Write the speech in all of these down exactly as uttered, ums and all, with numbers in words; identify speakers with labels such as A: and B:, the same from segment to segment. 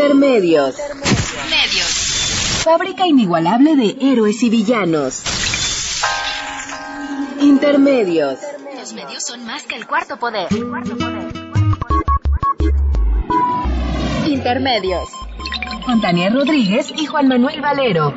A: Intermedios.
B: Medios.
A: Fábrica inigualable de héroes y villanos. Intermedios.
B: Los medios son más que el cuarto poder. Intermedios.
A: Con Tania Rodríguez y Juan Manuel Valero.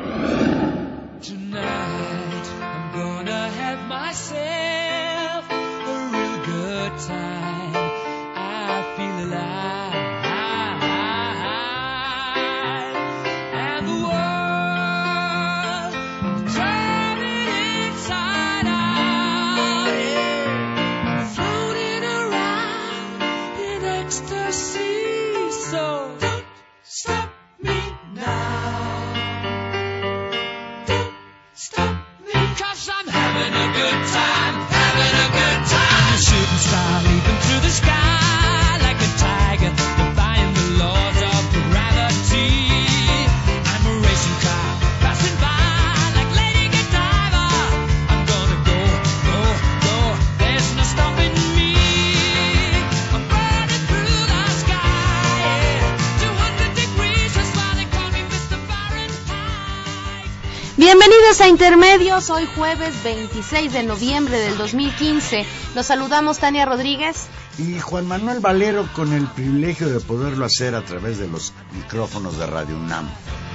B: Bienvenidos a Intermedios, hoy jueves veintiséis de noviembre del dos mil quince. Los saludamos Tania Rodríguez
C: y Juan Manuel Valero, con el privilegio de poderlo hacer a través de los micrófonos de Radio UNAM.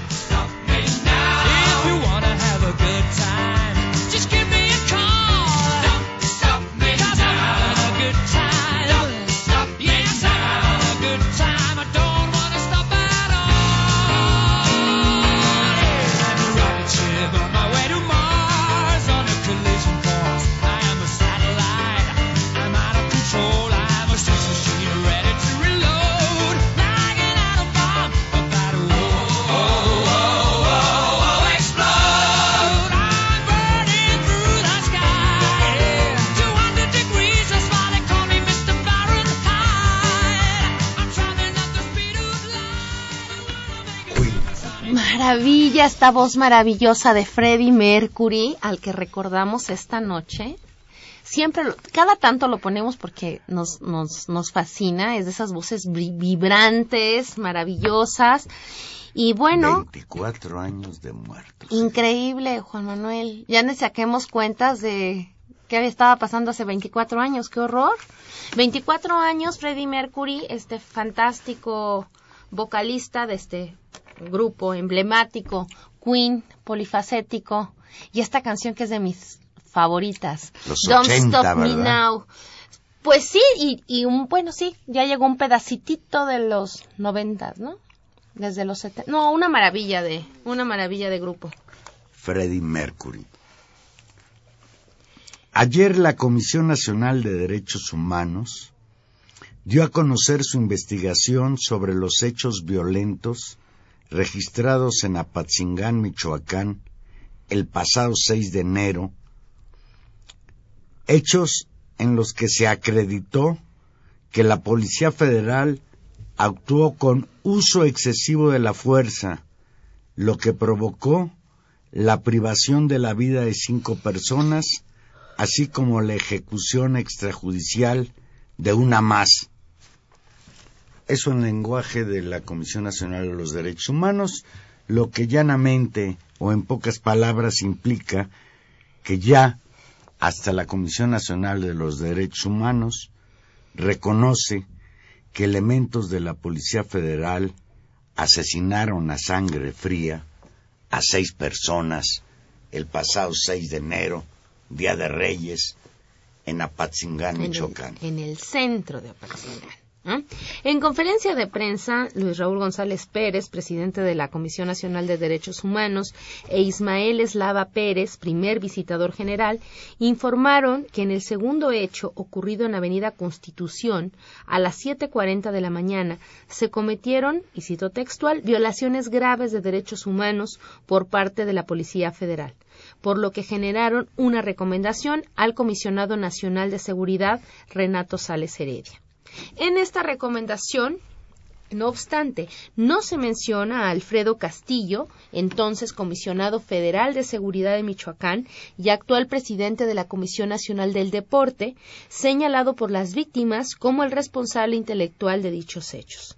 B: Maravilla, esta voz maravillosa de Freddie Mercury, al que recordamos esta noche. Siempre, lo, cada tanto lo ponemos porque nos, nos, nos fascina, es de esas voces vibrantes, maravillosas. Y bueno,
C: veinticuatro años de muertos.
B: Increíble, Juan Manuel. Ya nos saquemos cuentas de qué estaba pasando hace veinticuatro años, qué horror. veinticuatro años, Freddie Mercury, este fantástico vocalista de este grupo emblemático, Queen, polifacético, y esta canción que es de mis favoritas,
C: Los
B: Don't
C: ochenta,
B: Stop Me
C: ¿verdad?
B: Now. Pues sí, y, y un, bueno, sí, ya llegó un pedacitito de los noventas, ¿no? Desde los setenta, no, una maravilla de, una maravilla de grupo.
C: Freddie Mercury. Ayer la Comisión Nacional de Derechos Humanos dio a conocer su investigación sobre los hechos violentos registrados en Apatzingán, Michoacán, el pasado seis de enero, hechos en los que se acreditó que la Policía Federal actuó con uso excesivo de la fuerza, lo que provocó la privación de la vida de cinco personas, así como la ejecución extrajudicial de una más. Eso en lenguaje de la Comisión Nacional de los Derechos Humanos, lo que llanamente o en pocas palabras implica que ya hasta la Comisión Nacional de los Derechos Humanos reconoce que elementos de la Policía Federal asesinaron a sangre fría a seis personas el pasado seis de enero, Día de Reyes, en Apatzingán, Michoacán.
B: En el, en el centro de Apatzingán. ¿Eh? En conferencia de prensa, Luis Raúl González Pérez, presidente de la Comisión Nacional de Derechos Humanos, e Ismael Eslava Pérez, primer visitador general, informaron que en el segundo hecho ocurrido en Avenida Constitución, a las siete cuarenta de la mañana, se cometieron, y cito textual, violaciones graves de derechos humanos por parte de la Policía Federal, por lo que generaron una recomendación al Comisionado Nacional de Seguridad, Renato Sales Heredia. En esta recomendación, no obstante, no se menciona a Alfredo Castillo, entonces comisionado federal de seguridad de Michoacán y actual presidente de la Comisión Nacional del Deporte, señalado por las víctimas como el responsable intelectual de dichos hechos.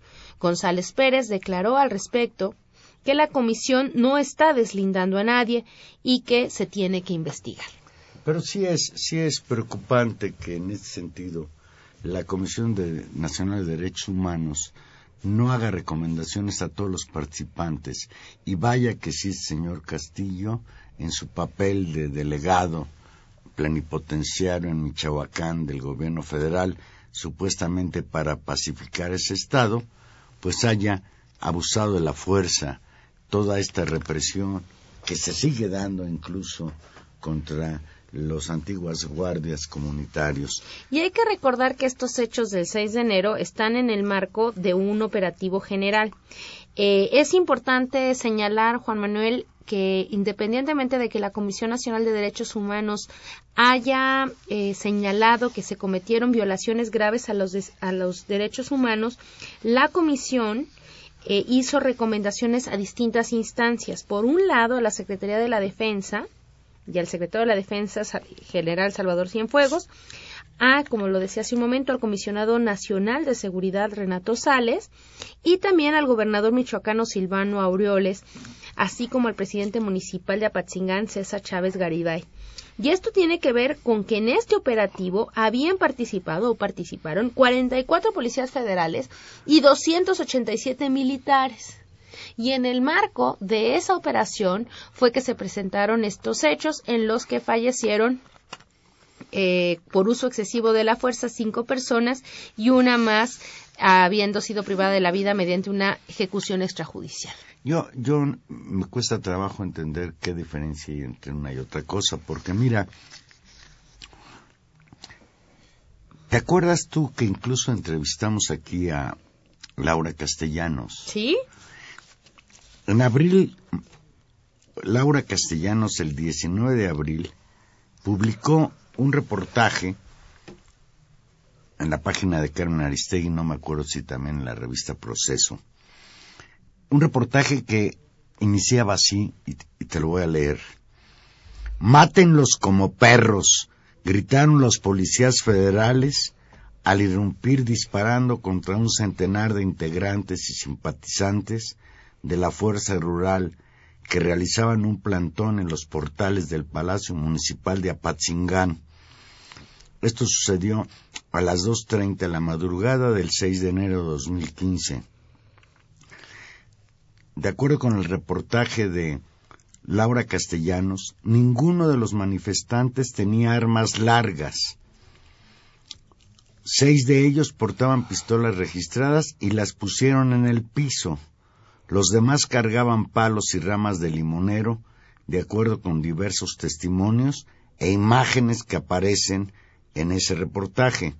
B: González Pérez declaró al respecto que la comisión no está deslindando a nadie y que se tiene que investigar.
C: Pero sí es, sí es preocupante que en este sentido la Comisión de, Nacional de Derechos Humanos no haga recomendaciones a todos los participantes. Y vaya que sí, señor Castillo, en su papel de delegado plenipotenciario en Michoacán del gobierno federal, supuestamente para pacificar ese estado, pues haya abusado de la fuerza, toda esta represión que se sigue dando incluso contra los antiguas guardias comunitarios.
B: Y hay que recordar que estos hechos del seis de enero están en el marco de un operativo general. Eh, es importante señalar, Juan Manuel, que independientemente de que la Comisión Nacional de Derechos Humanos haya eh, señalado que se cometieron violaciones graves a los, de, a los derechos humanos, la Comisión eh, hizo recomendaciones a distintas instancias. Por un lado, a la Secretaría de la Defensa y al secretario de la Defensa, general Salvador Cienfuegos, a, como lo decía hace un momento, al Comisionado Nacional de Seguridad, Renato Sales, y también al gobernador michoacano Silvano Aureoles, así como al presidente municipal de Apatzingán, César Chávez Garibay. Y esto tiene que ver con que en este operativo habían participado o participaron cuarenta y cuatro policías federales y doscientos ochenta y siete militares. Y en el marco de esa operación fue que se presentaron estos hechos en los que fallecieron eh, por uso excesivo de la fuerza cinco personas y una más habiendo sido privada de la vida mediante una ejecución extrajudicial.
C: Yo, yo me cuesta trabajo entender qué diferencia hay entre una y otra cosa, porque mira, ¿te acuerdas tú que incluso entrevistamos aquí a Laura Castellanos?
B: Sí.
C: En abril, Laura Castellanos, el diecinueve de abril, publicó un reportaje en la página de Carmen Aristegui, no me acuerdo si también en la revista Proceso, un reportaje que iniciaba así, y, y te lo voy a leer. «Mátenlos como perros», gritaron los policías federales al irrumpir disparando contra un centenar de integrantes y simpatizantes de la Fuerza Rural que realizaban un plantón en los portales del Palacio Municipal de Apatzingán. Esto sucedió a las dos treinta de la madrugada del seis de enero de dos mil quince. De acuerdo con el reportaje de Laura Castellanos, ninguno de los manifestantes tenía armas largas. Seis de ellos portaban pistolas registradas y las pusieron en el piso. Los demás cargaban palos y ramas de limonero, de acuerdo con diversos testimonios e imágenes que aparecen en ese reportaje.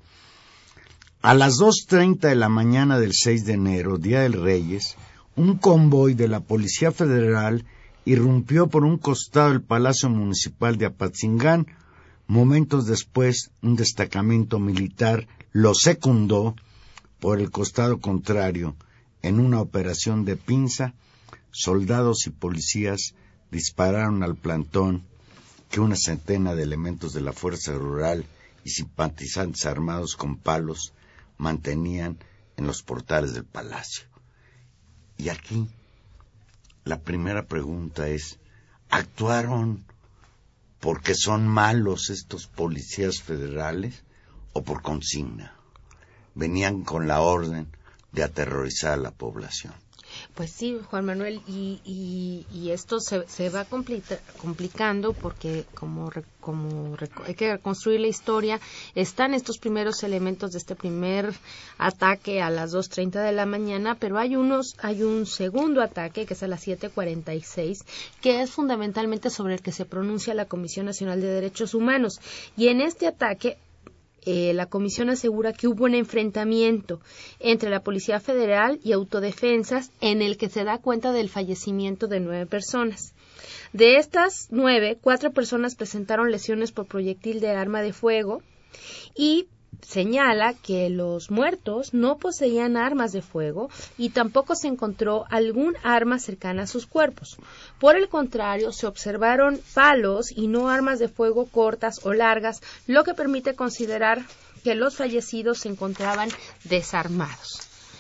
C: A las dos treinta de la mañana del seis de enero, Día de Reyes, un convoy de la Policía Federal irrumpió por un costado del Palacio Municipal de Apatzingán. Momentos después, un destacamento militar lo secundó por el costado contrario. En una operación de pinza, soldados y policías dispararon al plantón que una centena de elementos de la Fuerza Rural y simpatizantes armados con palos mantenían en los portales del palacio. Y aquí la primera pregunta es, ¿actuaron porque son malos estos policías federales o por consigna? Venían con la orden de aterrorizar a la población.
B: Pues sí, Juan Manuel, y, y, y esto se, se va complica, complicando porque como, como hay que reconstruir la historia, están estos primeros elementos de este primer ataque a las dos treinta de la mañana, pero hay unos hay un segundo ataque que es a las siete cuarenta y seis, que es fundamentalmente sobre el que se pronuncia la Comisión Nacional de Derechos Humanos, y en este ataque Eh, la comisión asegura que hubo un enfrentamiento entre la Policía Federal y autodefensas en el que se da cuenta del fallecimiento de nueve personas. De estas nueve, cuatro personas presentaron lesiones por proyectil de arma de fuego y señala que los muertos no poseían armas de fuego y tampoco se encontró algún arma cercana a sus cuerpos. Por el contrario, se observaron palos y no armas de fuego cortas o largas, lo que permite considerar que los fallecidos se encontraban desarmados.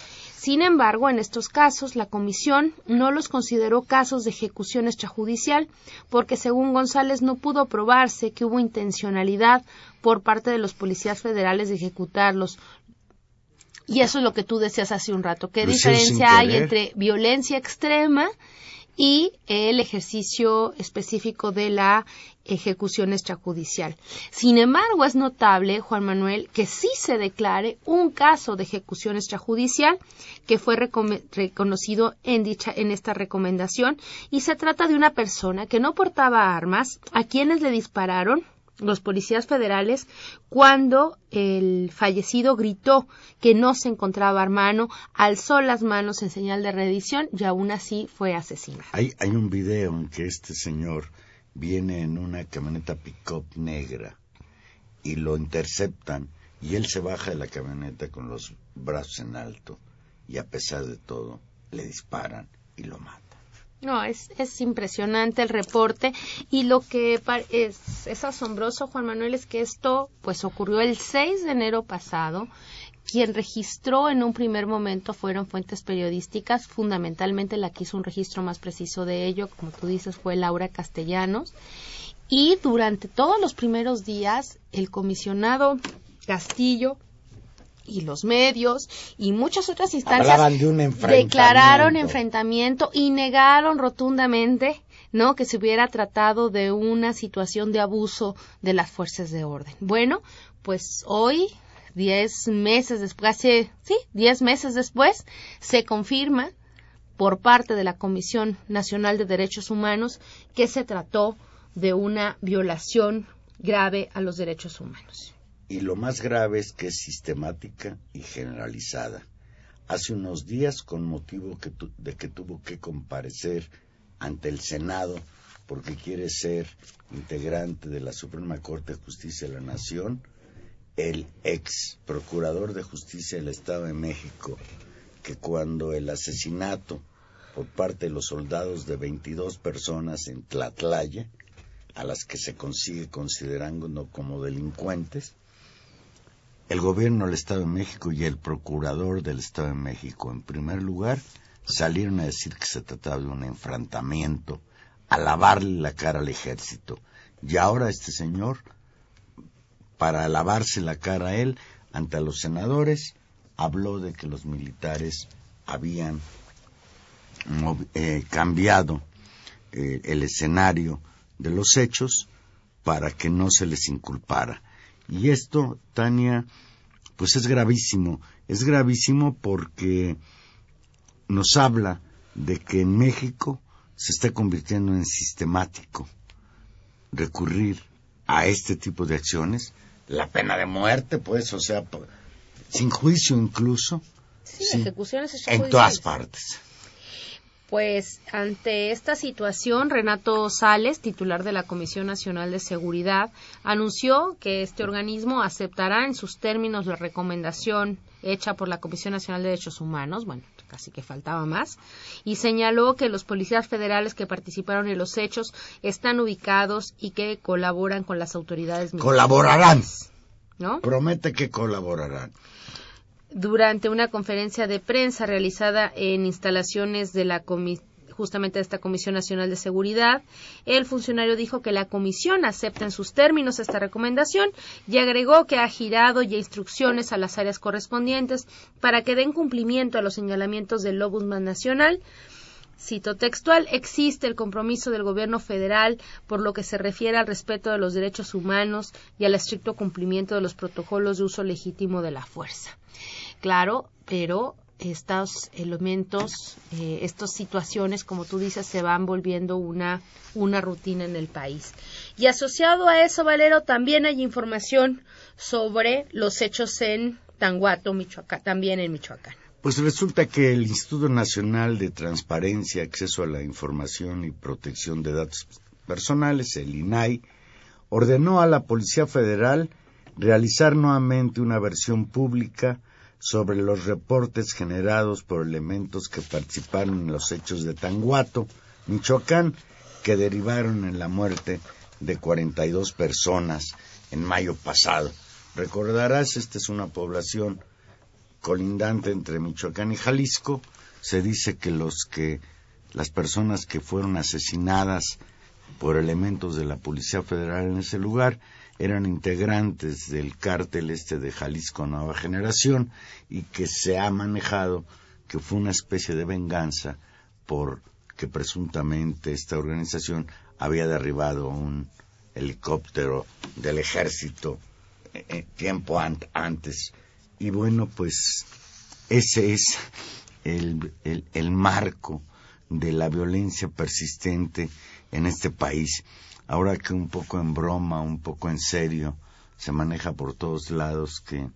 B: Sin embargo, en estos casos, la comisión no los consideró casos de ejecución extrajudicial porque, según González, no pudo probarse que hubo intencionalidad por parte de los policías federales de ejecutarlos. Y eso es lo que tú decías hace un rato. ¿Qué diferencia hay entre violencia extrema y el ejercicio específico de la ejecución extrajudicial? Sin embargo, es notable, Juan Manuel, que sí se declare un caso de ejecución extrajudicial que fue reconocido en dicha en esta recomendación, y se trata de una persona que no portaba armas, a quienes le dispararon los policías federales cuando el fallecido gritó que no se encontraba armado, alzó las manos en señal de rendición y aún así fue asesinado.
C: Hay, hay un video en que este señor viene en una camioneta pick-up negra y lo interceptan y él se baja de la camioneta con los brazos en alto y a pesar de todo le disparan y lo matan.
B: No, es, es impresionante el reporte, y lo que es, es asombroso, Juan Manuel, es que esto pues ocurrió el seis de enero pasado. Quien registró en un primer momento fueron fuentes periodísticas, fundamentalmente la que hizo un registro más preciso de ello, como tú dices, fue Laura Castellanos, y durante todos los primeros días el comisionado Castillo y los medios y muchas otras instancias
C: de un enfrentamiento.
B: declararon enfrentamiento y negaron rotundamente, ¿no?, que se hubiera tratado de una situación de abuso de las fuerzas de orden. Bueno, pues hoy, diez meses después, hace, sí, diez meses después, se confirma por parte de la Comisión Nacional de Derechos Humanos que se trató de una violación grave a los derechos humanos.
C: Y lo más grave es que es sistemática y generalizada. Hace unos días, con motivo que tu, de que tuvo que comparecer ante el Senado porque quiere ser integrante de la Suprema Corte de Justicia de la Nación, el ex procurador de Justicia del Estado de México, que cuando el asesinato por parte de los soldados de veintidós personas en Tlatlaya, a las que se consigue considerando como delincuentes, el gobierno del Estado de México y el procurador del Estado de México, en primer lugar, salieron a decir que se trataba de un enfrentamiento, a lavarle la cara al ejército. Y ahora este señor, para lavarse la cara a él, ante los senadores, habló de que los militares habían eh, cambiado eh, el escenario de los hechos para que no se les inculpara. Y esto, Tania, pues es gravísimo. Es gravísimo porque nos habla de que en México se está convirtiendo en sistemático recurrir a este tipo de acciones. La pena de muerte, pues, o sea, sin juicio incluso.
B: Sí, sí, ejecuciones
C: en todas partes.
B: Pues ante esta situación, Renato Sales, titular de la Comisión Nacional de Seguridad, anunció que este organismo aceptará en sus términos la recomendación hecha por la Comisión Nacional de Derechos Humanos, bueno, casi que faltaba más, y señaló que los policías federales que participaron en los hechos están ubicados y que colaboran con las autoridades militares.
C: Colaborarán,
B: ¿no?
C: Promete que colaborarán.
B: Durante una conferencia de prensa realizada en instalaciones de la comi- justamente de esta Comisión Nacional de Seguridad, el funcionario dijo que la comisión acepta en sus términos esta recomendación y agregó que ha girado ya instrucciones a las áreas correspondientes para que den cumplimiento a los señalamientos del Ombudsman Nacional. Cito textual: existe el compromiso del gobierno federal por lo que se refiere al respeto de los derechos humanos y al estricto cumplimiento de los protocolos de uso legítimo de la fuerza. Claro, pero estos elementos, eh, estas situaciones, como tú dices, se van volviendo una, una rutina en el país. Y asociado a eso, Valero, también hay información sobre los hechos en Tanguato, Michoacán, también en Michoacán.
C: Pues resulta que el Instituto Nacional de Transparencia, Acceso a la Información y Protección de Datos Personales, el I N A I, ordenó a la Policía Federal realizar nuevamente una versión pública sobre los reportes generados por elementos que participaron en los hechos de Tanguato, Michoacán, que derivaron en la muerte de cuarenta y dos personas en mayo pasado. Recordarás, esta es una población colindante entre Michoacán y Jalisco. Se dice que los que las personas que fueron asesinadas por elementos de la Policía Federal en ese lugar eran integrantes del cártel este de Jalisco Nueva Generación, y que se ha manejado que fue una especie de venganza porque presuntamente esta organización había derribado un helicóptero del ejército eh, tiempo an- antes. Y bueno, pues ese es el, el, el marco de la violencia persistente en este país. Ahora que un poco en broma, un poco en serio, se maneja por todos lados que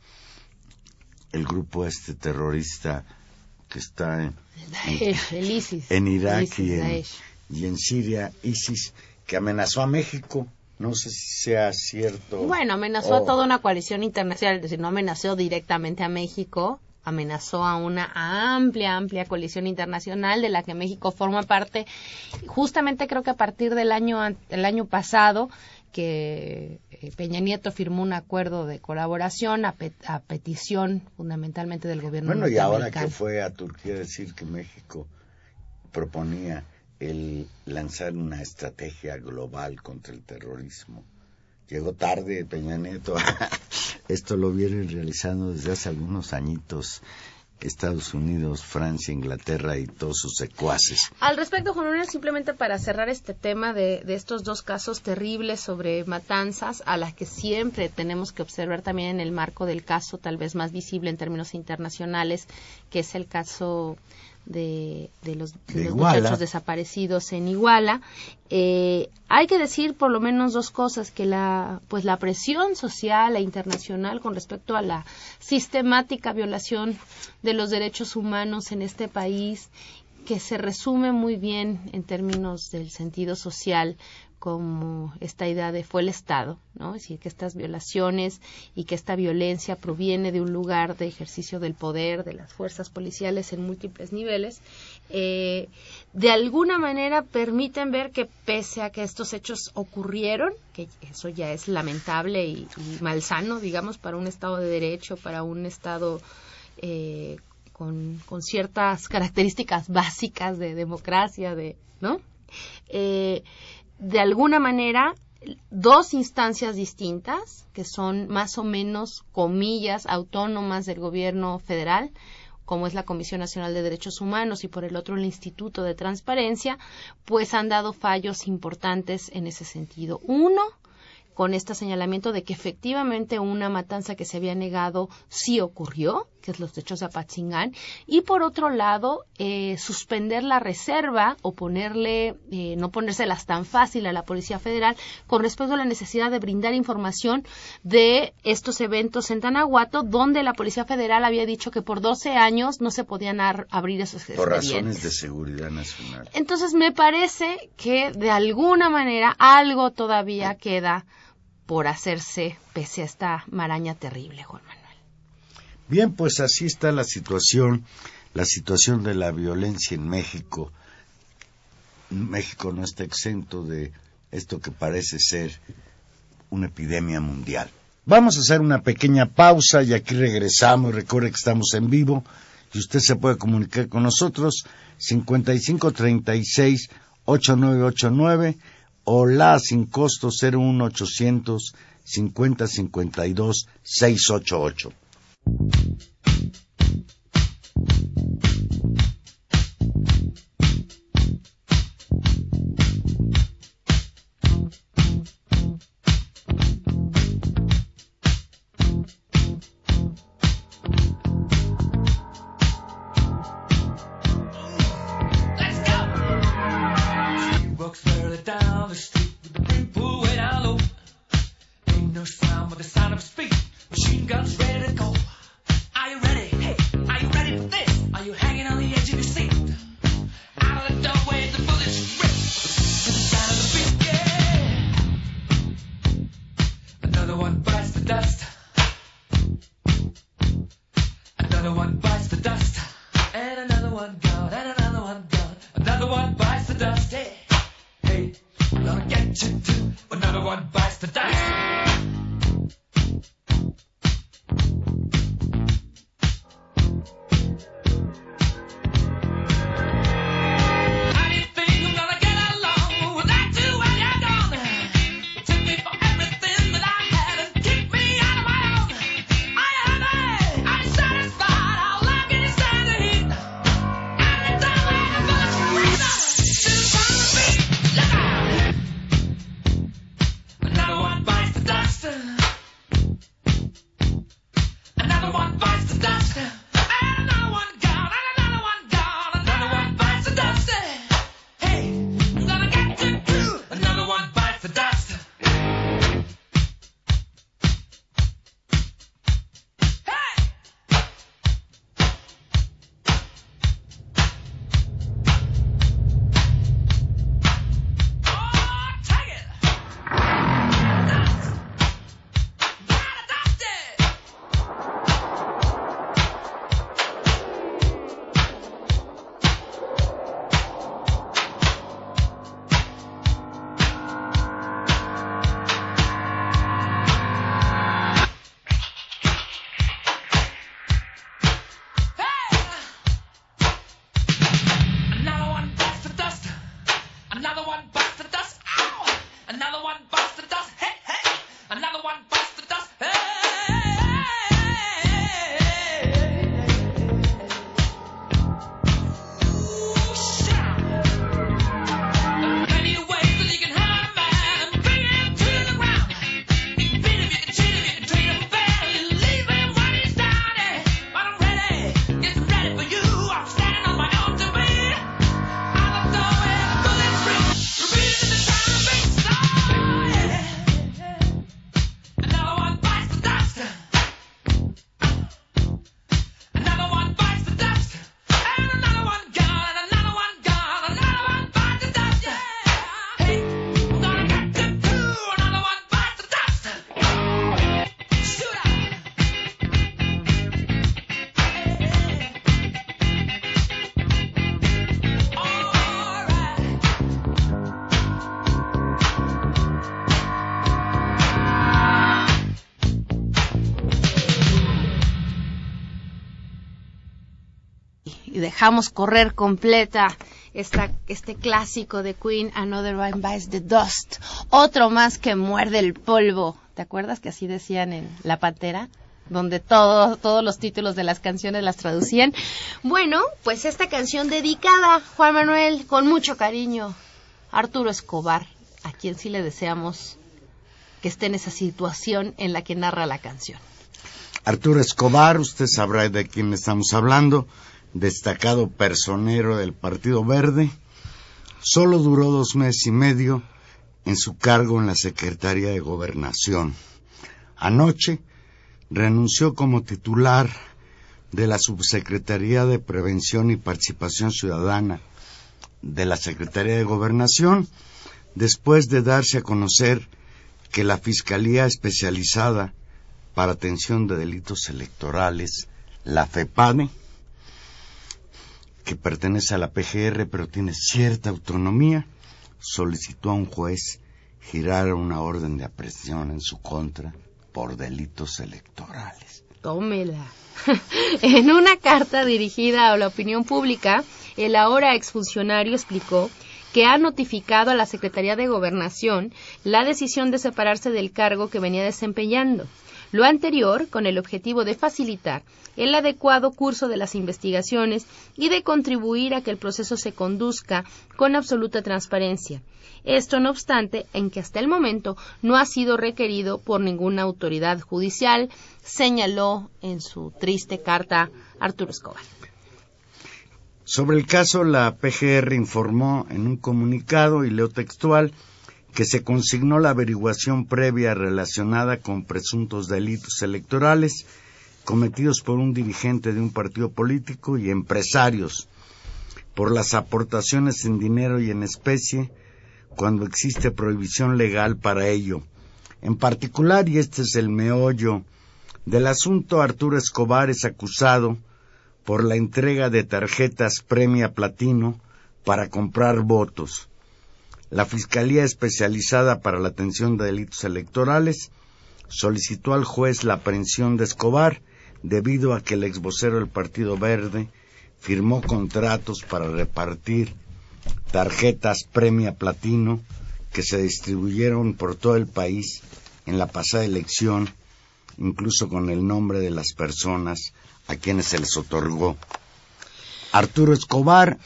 C: el grupo este terrorista que está en,
B: Daesh, el ISIS,
C: en Irak
B: ISIS,
C: y, en,
B: Daesh.
C: y en Siria, ISIS, que amenazó a México. No sé si sea cierto.
B: Bueno, amenazó
C: o...
B: a toda una coalición internacional, es decir, no amenazó directamente a México, amenazó a una amplia, amplia coalición internacional de la que México forma parte. Justamente creo que a partir del año, el año pasado, que Peña Nieto firmó un acuerdo de colaboración a, pet, a petición fundamentalmente del gobierno
C: norteamericano. Bueno, y ahora que
B: americano.
C: fue a Turquía a decir que México proponía el lanzar una estrategia global contra el terrorismo. Llegó tarde Peña Nieto. Esto lo vienen realizando desde hace algunos añitos Estados Unidos, Francia, Inglaterra y todos sus secuaces.
B: Al respecto, Juan Manuel, simplemente para cerrar este tema de, de estos dos casos terribles sobre matanzas, a las que siempre tenemos que observar también en el marco del caso tal vez más visible en términos internacionales, que es el caso de, de los, de
C: de
B: los
C: Iguala.
B: muchachos desaparecidos en Iguala. Eh, hay que decir por lo menos dos cosas, que la pues la presión social e internacional con respecto a la sistemática violación de los derechos humanos en este país, que se resume muy bien en términos del sentido social como esta idea de fue el Estado, ¿no? Es decir, que estas violaciones y que esta violencia proviene de un lugar de ejercicio del poder, de las fuerzas policiales en múltiples niveles, eh, de alguna manera permiten ver que pese a que estos hechos ocurrieron, que eso ya es lamentable y, y malsano, digamos, para un Estado de Derecho, para un Estado eh, con, con ciertas características básicas de democracia, de, ¿no? Eh, de alguna manera, dos instancias distintas, que son más o menos, comillas, autónomas del gobierno federal, como es la Comisión Nacional de Derechos Humanos y por el otro el Instituto de Transparencia, pues han dado fallos importantes en ese sentido. Uno, con este señalamiento de que efectivamente una matanza que se había negado sí ocurrió, que es los hechos de Apatzingán, y por otro lado, eh, suspender la reserva o ponerle, eh, no ponérselas tan fácil a la Policía Federal con respecto a la necesidad de brindar información de estos eventos en Tanahuato, donde la Policía Federal había dicho que por doce años no se podían ar- abrir esos expedientes.
C: Por razones de seguridad nacional.
B: Entonces me parece que de alguna manera algo todavía queda por hacerse pese a esta maraña terrible, Juan Manuel.
C: Bien, pues así está la situación, la situación de la violencia en México. México no está exento de esto que parece ser una epidemia mundial. Vamos a hacer una pequeña pausa y aquí regresamos. Recuerde que estamos en vivo y usted se puede comunicar con nosotros cincuenta y cinco treinta y seis ochenta y nueve ochenta y nueve o la sin costo cero uno ochocientos cincuenta cincuenta y dos seiscientos ochenta y ocho.
D: No sound but the sound of speed. Machine guns ready to go. Are you
B: y dejamos correr completa esta, este clásico de Queen, Another One Bites the Dust, otro más que muerde el polvo. ¿Te acuerdas que así decían en La Pantera? Donde todo, todos los títulos de las canciones las traducían. Bueno, pues esta canción dedicada, Juan Manuel, con mucho cariño, a Arturo Escobar, a quien sí le deseamos que esté en esa situación en la que narra la canción.
C: Arturo Escobar, usted sabrá de quién estamos hablando, destacado personero del Partido Verde, solo duró dos meses y medio en su cargo en la Secretaría de Gobernación. Anoche renunció como titular de la Subsecretaría de Prevención y Participación Ciudadana de la Secretaría de Gobernación, después de darse a conocer que la Fiscalía Especializada para Atención de Delitos Electorales, la FEPADE, que pertenece a la P G R pero tiene cierta autonomía, solicitó a un juez girar una orden de aprehensión en su contra por delitos electorales.
B: Tómela. En una carta dirigida a la opinión pública, el ahora exfuncionario explicó que ha notificado a la Secretaría de Gobernación la decisión de separarse del cargo que venía desempeñando. Lo anterior con el objetivo de facilitar el adecuado curso de las investigaciones y de contribuir a que el proceso se conduzca con absoluta transparencia. Esto no obstante, en que hasta el momento no ha sido requerido por ninguna autoridad judicial, señaló en su triste carta Arturo Escobar.
C: Sobre el caso, la P G R informó en un comunicado, y leo textual, que se consignó la averiguación previa relacionada con presuntos delitos electorales cometidos por un dirigente de un partido político y empresarios por las aportaciones en dinero y en especie cuando existe prohibición legal para ello. En particular, y este es el meollo del asunto, Arturo Escobar es acusado por la entrega de tarjetas Premia Platino para comprar votos. La Fiscalía Especializada para la Atención de Delitos Electorales solicitó al juez la aprehensión de Escobar debido a que el exvocero del Partido Verde firmó contratos para repartir tarjetas Premia Platino que se distribuyeron por todo el país en la pasada elección, incluso con el nombre de las personas a quienes se les otorgó. Arturo Escobar,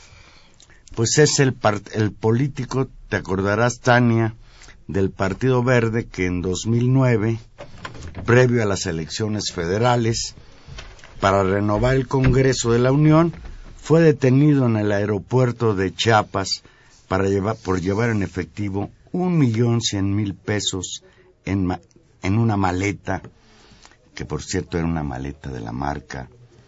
C: pues es el, part- el político, te acordarás, Tania, del Partido Verde, que en dos mil nueve, previo a las elecciones federales, para renovar el Congreso de la Unión, fue detenido en el aeropuerto de Chiapas para llevar, por llevar en efectivo un millón cien mil pesos en, ma- en una maleta, que por cierto era una maleta de la marca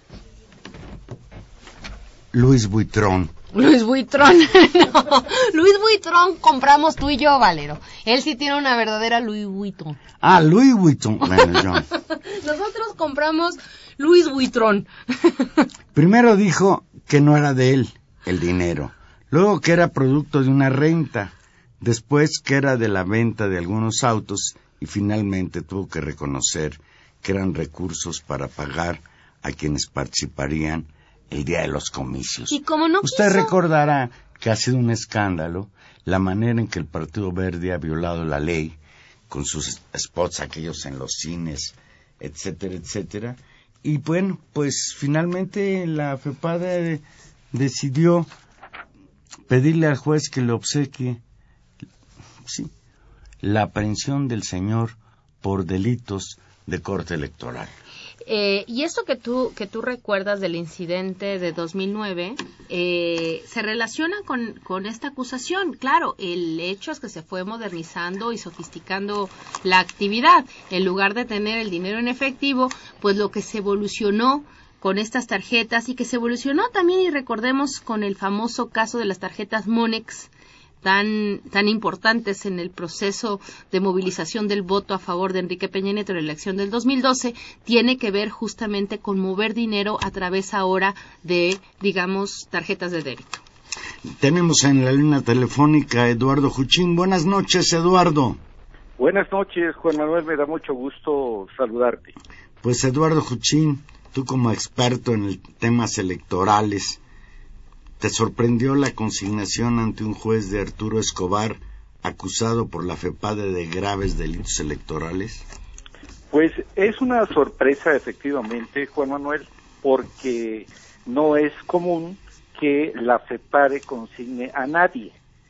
C: Louis Vuitton.
B: Louis Vuitton, no, Louis Vuitton compramos tú y yo, Valero. Él sí tiene una verdadera Louis Vuitton.
C: Ah, Louis Vuitton. Bueno, yo.
B: Nosotros compramos Louis Vuitton.
C: Primero dijo que no era de él el dinero, luego que era producto de una renta, después que era de la venta de algunos autos y finalmente tuvo que reconocer que eran recursos para pagar a quienes participarían el día de los comicios.
B: Y como no
C: Usted
B: quiso...
C: recordará que ha sido un escándalo la manera en que el Partido Verde ha violado la ley con sus spots, aquellos en los cines, etcétera, etcétera. Y bueno, pues finalmente la FEPADE decidió pedirle al juez que le obsequie, sí, la aprehensión del señor por delitos de corte electoral.
B: Eh, y esto que tú que tú recuerdas del incidente de dos mil nueve eh, se relaciona con, con esta acusación. Claro, el hecho es que se fue modernizando y sofisticando la actividad. En lugar de tener el dinero en efectivo, pues lo que se evolucionó con estas tarjetas y que se evolucionó también, y recordemos, con el famoso caso de las tarjetas Monex, tan tan importantes en el proceso de movilización del voto a favor de Enrique Peña Nieto en la elección del dos mil doce, tiene que ver justamente con mover dinero a través ahora de, digamos, tarjetas de débito.
C: Tenemos en la línea telefónica a Eduardo Juchín. Buenas noches, Eduardo.
D: Buenas noches, Juan Manuel, me da mucho gusto saludarte.
C: Pues Eduardo Juchín, tú como experto en temas electorales, ¿te sorprendió la consignación ante un juez de Arturo Escobar acusado por la FEPADE de graves delitos electorales?
D: Pues es una sorpresa, efectivamente, Juan Manuel, porque no es común que la FEPADE consigne a nadie,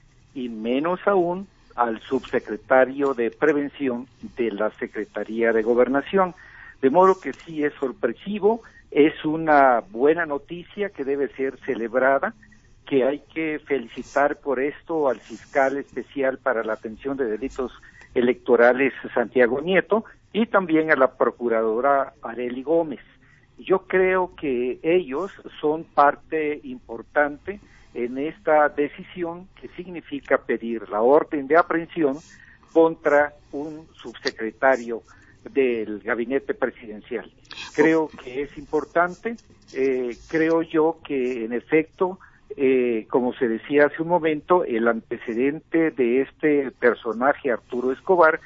D: y menos aún al subsecretario de Prevención de la Secretaría de Gobernación. De modo que sí es sorpresivo, es una buena noticia que debe ser celebrada, que hay que felicitar por esto al fiscal especial para la atención de delitos electorales, Santiago Nieto, y también a la procuradora Arely Gómez. Yo creo que ellos son parte importante en esta decisión que significa pedir la orden de aprehensión contra un subsecretario del gabinete presidencial. Creo que es importante, eh, creo yo que en efecto, eh, como se decía hace un momento, el antecedente de este personaje, Arturo Escobar,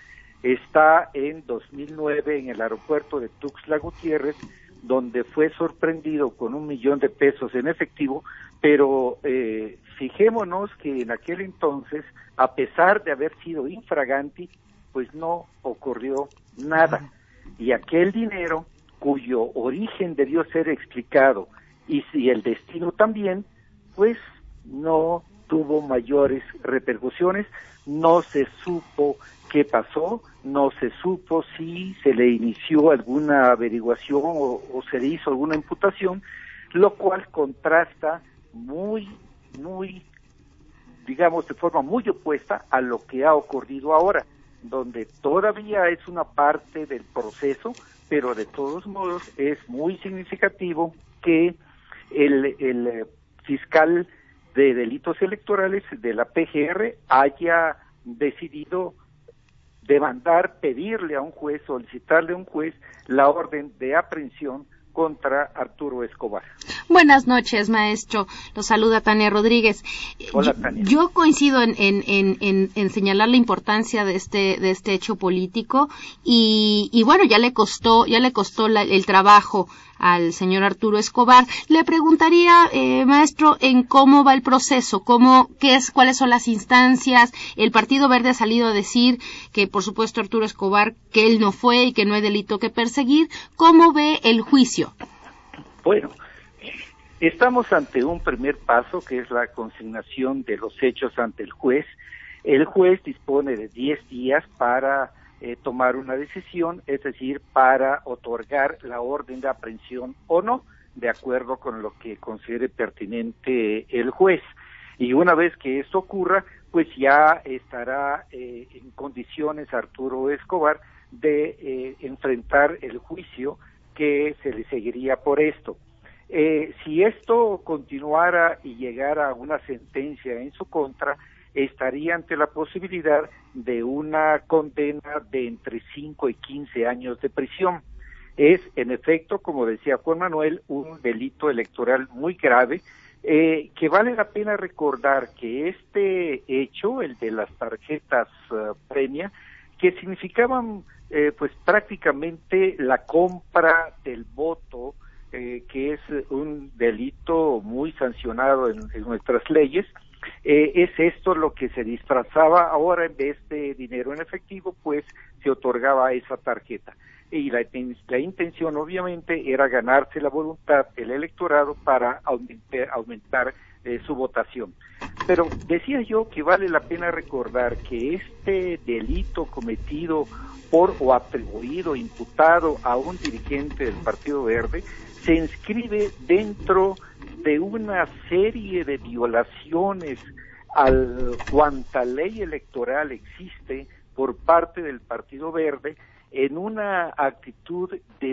D: está en dos mil nueve en el aeropuerto de Tuxtla Gutiérrez, donde fue sorprendido con un millón de pesos en efectivo, pero eh, fijémonos que en aquel entonces, a pesar de haber sido infraganti, pues no ocurrió nada. Y aquel dinero, cuyo origen debió ser explicado, y si el destino también, pues no tuvo mayores repercusiones, no se supo qué pasó, no se supo si se le inició alguna averiguación o, o se le hizo alguna imputación, lo cual contrasta muy, muy, digamos, de forma muy opuesta a lo que ha ocurrido ahora, donde todavía es una parte del proceso, pero de todos modos es muy significativo que el, el fiscal de delitos electorales de la P G R haya decidido demandar, pedirle a un juez, solicitarle a un juez la orden de aprehensión contra Arturo Escobar.
B: Buenas noches, maestro. Lo saluda Tania Rodríguez.
D: Hola,
B: yo,
D: Tania.
B: Yo coincido en, en, en, en, en señalar la importancia de este de este hecho político y, y bueno, ya le costó ya le costó la, el trabajo al señor Arturo Escobar. Le preguntaría, eh, maestro, en cómo va el proceso, cómo, qué es, cuáles son las instancias. El Partido Verde ha salido a decir que, por supuesto, Arturo Escobar, que él no fue y que no hay delito que perseguir. ¿Cómo ve el juicio?
D: Bueno, estamos ante un primer paso, que es la consignación de los hechos ante el juez. El juez dispone de diez días para Eh, tomar una decisión, es decir, para otorgar la orden de aprehensión o no, de acuerdo con lo que considere pertinente el juez. Y una vez que esto ocurra, pues ya estará eh, en condiciones Arturo Escobar de eh, enfrentar el juicio que se le seguiría por esto. Eh, si esto continuara y llegara a una sentencia en su contra, estaría ante la posibilidad de una condena de entre cinco y quince años de prisión. Es, en efecto, como decía Juan Manuel, un delito electoral muy grave, eh, que vale la pena recordar que este hecho, el de las tarjetas uh, premia, que significaban eh, pues prácticamente la compra del voto, eh, que es un delito muy sancionado en, en nuestras leyes, Eh, es esto lo que se disfrazaba. Ahora, en vez de dinero en efectivo, pues se otorgaba esa tarjeta. Y la, la intención, obviamente, era ganarse la voluntad del electorado para aumentar, aumentar eh, su votación. Pero decía yo que vale la pena recordar que este delito cometido por o atribuido, imputado a un dirigente del Partido Verde, se inscribe dentro de una serie de violaciones a cuanta ley electoral existe por parte del Partido Verde, en una actitud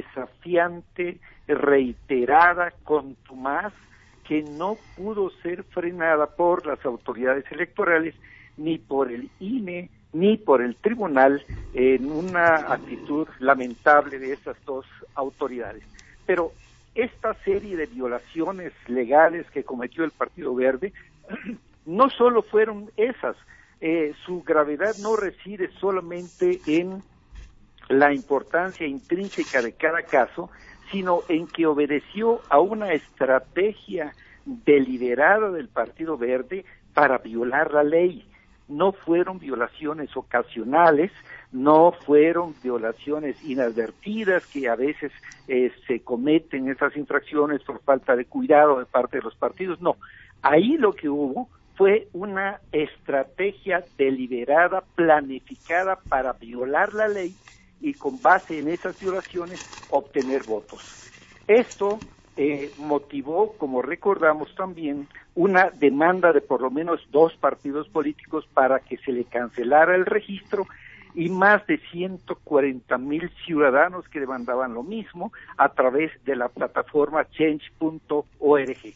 D: desafiante, reiterada, contumaz, que no pudo ser frenada por las autoridades electorales, ni por el I N E, ni por el tribunal, en una actitud lamentable de esas dos autoridades. Pero esta serie de violaciones legales que cometió el Partido Verde no solo fueron esas, eh, su gravedad no reside solamente en la importancia intrínseca de cada caso, sino en que obedeció a una estrategia deliberada del Partido Verde para violar la ley. No fueron violaciones ocasionales, no fueron violaciones inadvertidas que a veces eh, se cometen esas infracciones por falta de cuidado de parte de los partidos, no. Ahí lo que hubo fue una estrategia deliberada, planificada para violar la ley y con base en esas violaciones obtener votos. Esto eh, motivó, como recordamos también, una demanda de por lo menos dos partidos políticos para que se le cancelara el registro y más de ciento cuarenta mil ciudadanos que demandaban lo mismo a través de la plataforma change punto org.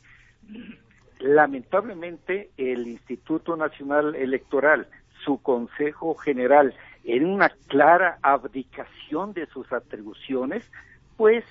D: Lamentablemente, el Instituto Nacional Electoral, su Consejo General, en una clara abdicación de sus atribuciones, pues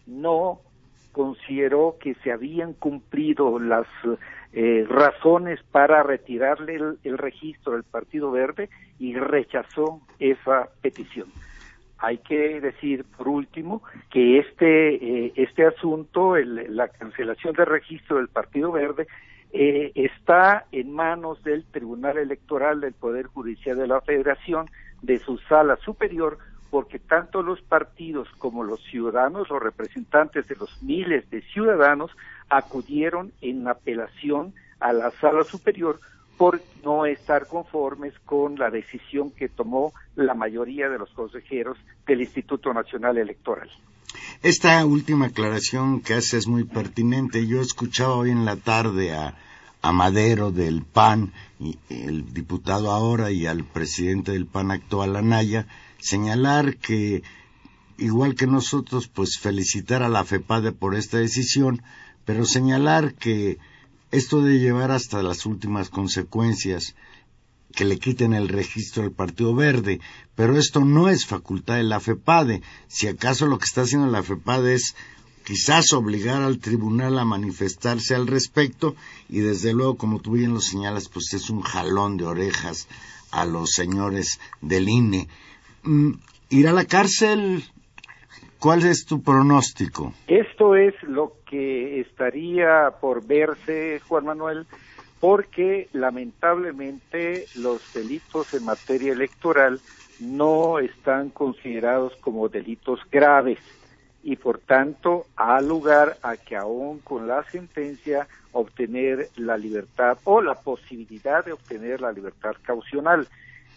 D: no consideró que se habían cumplido las eh, razones para retirarle el, el registro del Partido Verde y rechazó esa petición. Hay que decir, por último, que este eh, este asunto, el, la cancelación del registro del Partido Verde, eh, está en manos del Tribunal Electoral del Poder Judicial de la Federación, de su Sala Superior, porque tanto los partidos como los ciudadanos, los representantes de los miles de ciudadanos, acudieron en apelación a la Sala Superior por no estar conformes con la decisión que tomó la mayoría de los consejeros del Instituto Nacional Electoral.
C: Esta última aclaración que hace es muy pertinente. Yo he escuchado hoy en la tarde a, a Madero del P A N, y el diputado ahora, y al presidente del P A N actual, Anaya, señalar que, igual que nosotros, pues felicitar a la FEPADE por esta decisión, pero señalar que esto de llevar hasta las últimas consecuencias, que le quiten el registro del Partido Verde, pero esto no es facultad de la FEPADE. Si acaso lo que está haciendo la FEPADE es quizás obligar al tribunal a manifestarse al respecto, y desde luego, como tú bien lo señalas, pues es un jalón de orejas a los señores del I N E. ¿Ir a la cárcel? ¿Cuál es tu pronóstico?
D: Esto es lo que estaría por verse, Juan Manuel, porque lamentablemente los delitos en materia electoral no están considerados como delitos graves y por tanto ha lugar a que aún con la sentencia obtener la libertad o la posibilidad de obtener la libertad caucional.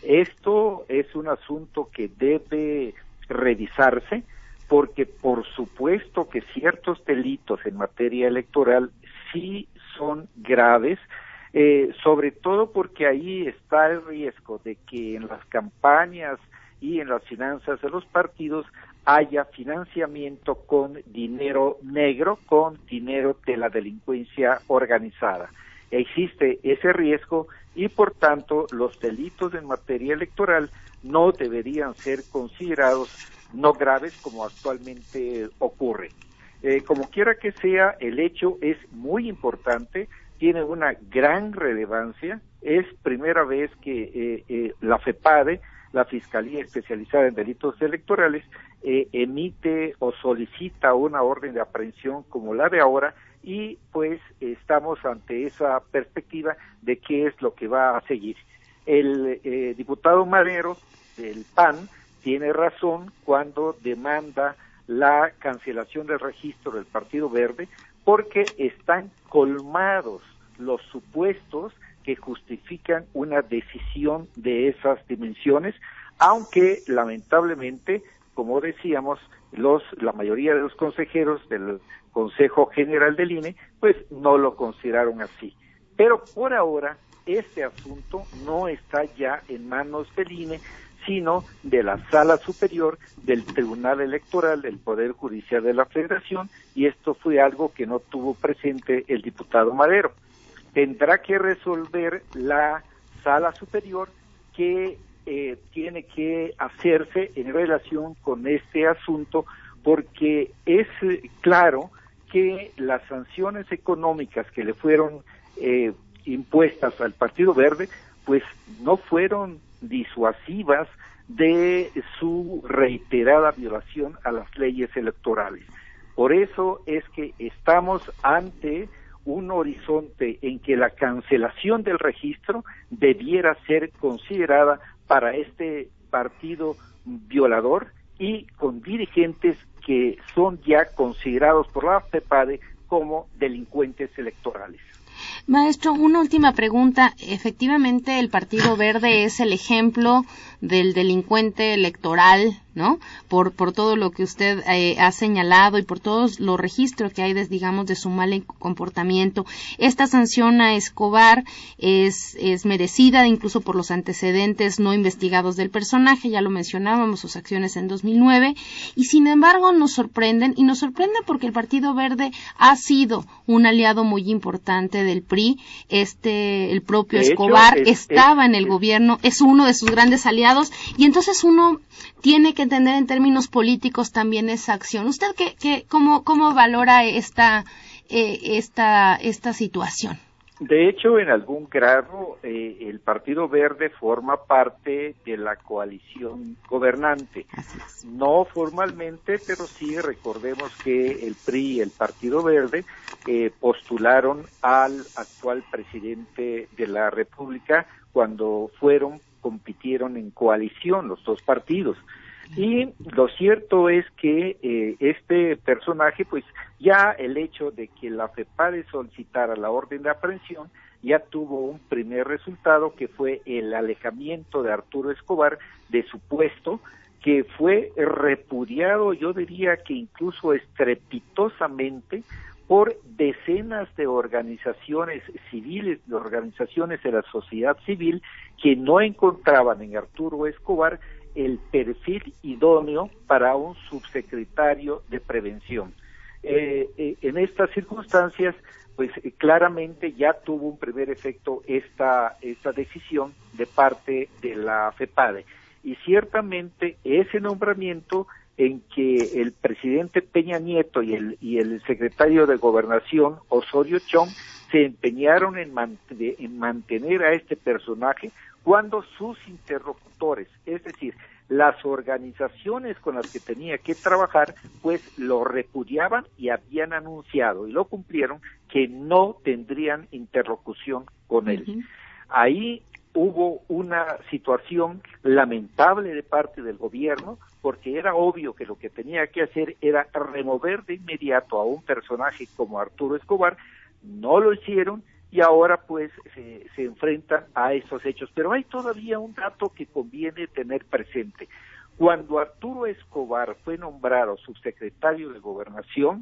D: Esto es un asunto que debe revisarse, porque por supuesto que ciertos delitos en materia electoral sí son graves, eh, sobre todo porque ahí está el riesgo de que en las campañas y en las finanzas de los partidos haya financiamiento con dinero negro, con dinero de la delincuencia organizada. Existe ese riesgo y por tanto los delitos en materia electoral no deberían ser considerados no graves como actualmente ocurre. Eh, como quiera que sea, el hecho es muy importante, tiene una gran relevancia, es primera vez que eh, eh, la FEPADE, la Fiscalía Especializada en Delitos Electorales, eh, emite o solicita una orden de aprehensión como la de ahora, y pues estamos ante esa perspectiva de qué es lo que va a seguir. El eh, diputado Madero del P A N tiene razón cuando demanda la cancelación del registro del Partido Verde, porque están colmados los supuestos que justifican una decisión de esas dimensiones, aunque lamentablemente, como decíamos, los la mayoría de los consejeros del Consejo General del I N E, pues no lo consideraron así. Pero por ahora, este asunto no está ya en manos del I N E, sino de la Sala Superior del Tribunal Electoral del Poder Judicial de la Federación, y esto fue algo que no tuvo presente el diputado Madero. Tendrá que resolver la Sala Superior qué eh, tiene que hacerse en relación con este asunto, porque es eh, claro que las sanciones económicas que le fueron eh, impuestas al Partido Verde, pues no fueron disuasivas de su reiterada violación a las leyes electorales. Por eso es que estamos ante un horizonte en que la cancelación del registro debiera ser considerada para este partido violador y con dirigentes que son ya considerados por la FEPADE como delincuentes electorales.
B: Maestro, una última pregunta. Efectivamente, el Partido Verde es el ejemplo del delincuente electoral, ¿no? Por por todo lo que usted eh, ha señalado y por todos los registros que hay, de, digamos, de su mal comportamiento. Esta sanción a Escobar es es merecida, incluso por los antecedentes no investigados del personaje. Ya lo mencionábamos, sus acciones en dos mil nueve. Y sin embargo, nos sorprenden, y nos sorprenden porque el Partido Verde ha sido un aliado muy importante del P R I. Este, el propio
D: De
B: Escobar
D: hecho, es,
B: estaba
D: es,
B: en el
D: es,
B: gobierno, es uno de sus grandes aliados, y entonces uno tiene que entender en términos políticos también esa acción. ¿Usted qué, qué, cómo, cómo valora esta, eh, esta, esta situación?
D: De hecho, en algún grado, eh, el Partido Verde forma parte de la coalición gobernante. No formalmente, pero sí recordemos que el P R I y el Partido Verde eh, postularon al actual presidente de la República cuando fueron, compitieron en coalición los dos partidos. Y lo cierto es que eh, este personaje, pues ya el hecho de que la FEPADE solicitara la orden de aprehensión ya tuvo un primer resultado, que fue el alejamiento de Arturo Escobar de su puesto, que fue repudiado, yo diría que incluso estrepitosamente, por decenas de organizaciones civiles, de organizaciones de la sociedad civil, que no encontraban en Arturo Escobar el perfil idóneo para un subsecretario de prevención. Eh, eh, en estas circunstancias, pues eh, claramente ya tuvo un primer efecto esta, esta decisión de parte de la FEPADE. Y ciertamente ese nombramiento en que el presidente Peña Nieto y el, y el secretario de Gobernación, Osorio Chong, se empeñaron en, mant- en mantener a este personaje cuando sus interlocutores, es decir, las organizaciones con las que tenía que trabajar, pues lo repudiaban y habían anunciado, y lo cumplieron, que no tendrían interlocución con él. Uh-huh. Ahí hubo una situación lamentable de parte del gobierno, porque era obvio que lo que tenía que hacer era remover de inmediato a un personaje como Arturo Escobar. No lo hicieron y ahora pues se, se enfrentan a esos hechos. Pero hay todavía un dato que conviene tener presente. Cuando Arturo Escobar fue nombrado subsecretario de Gobernación,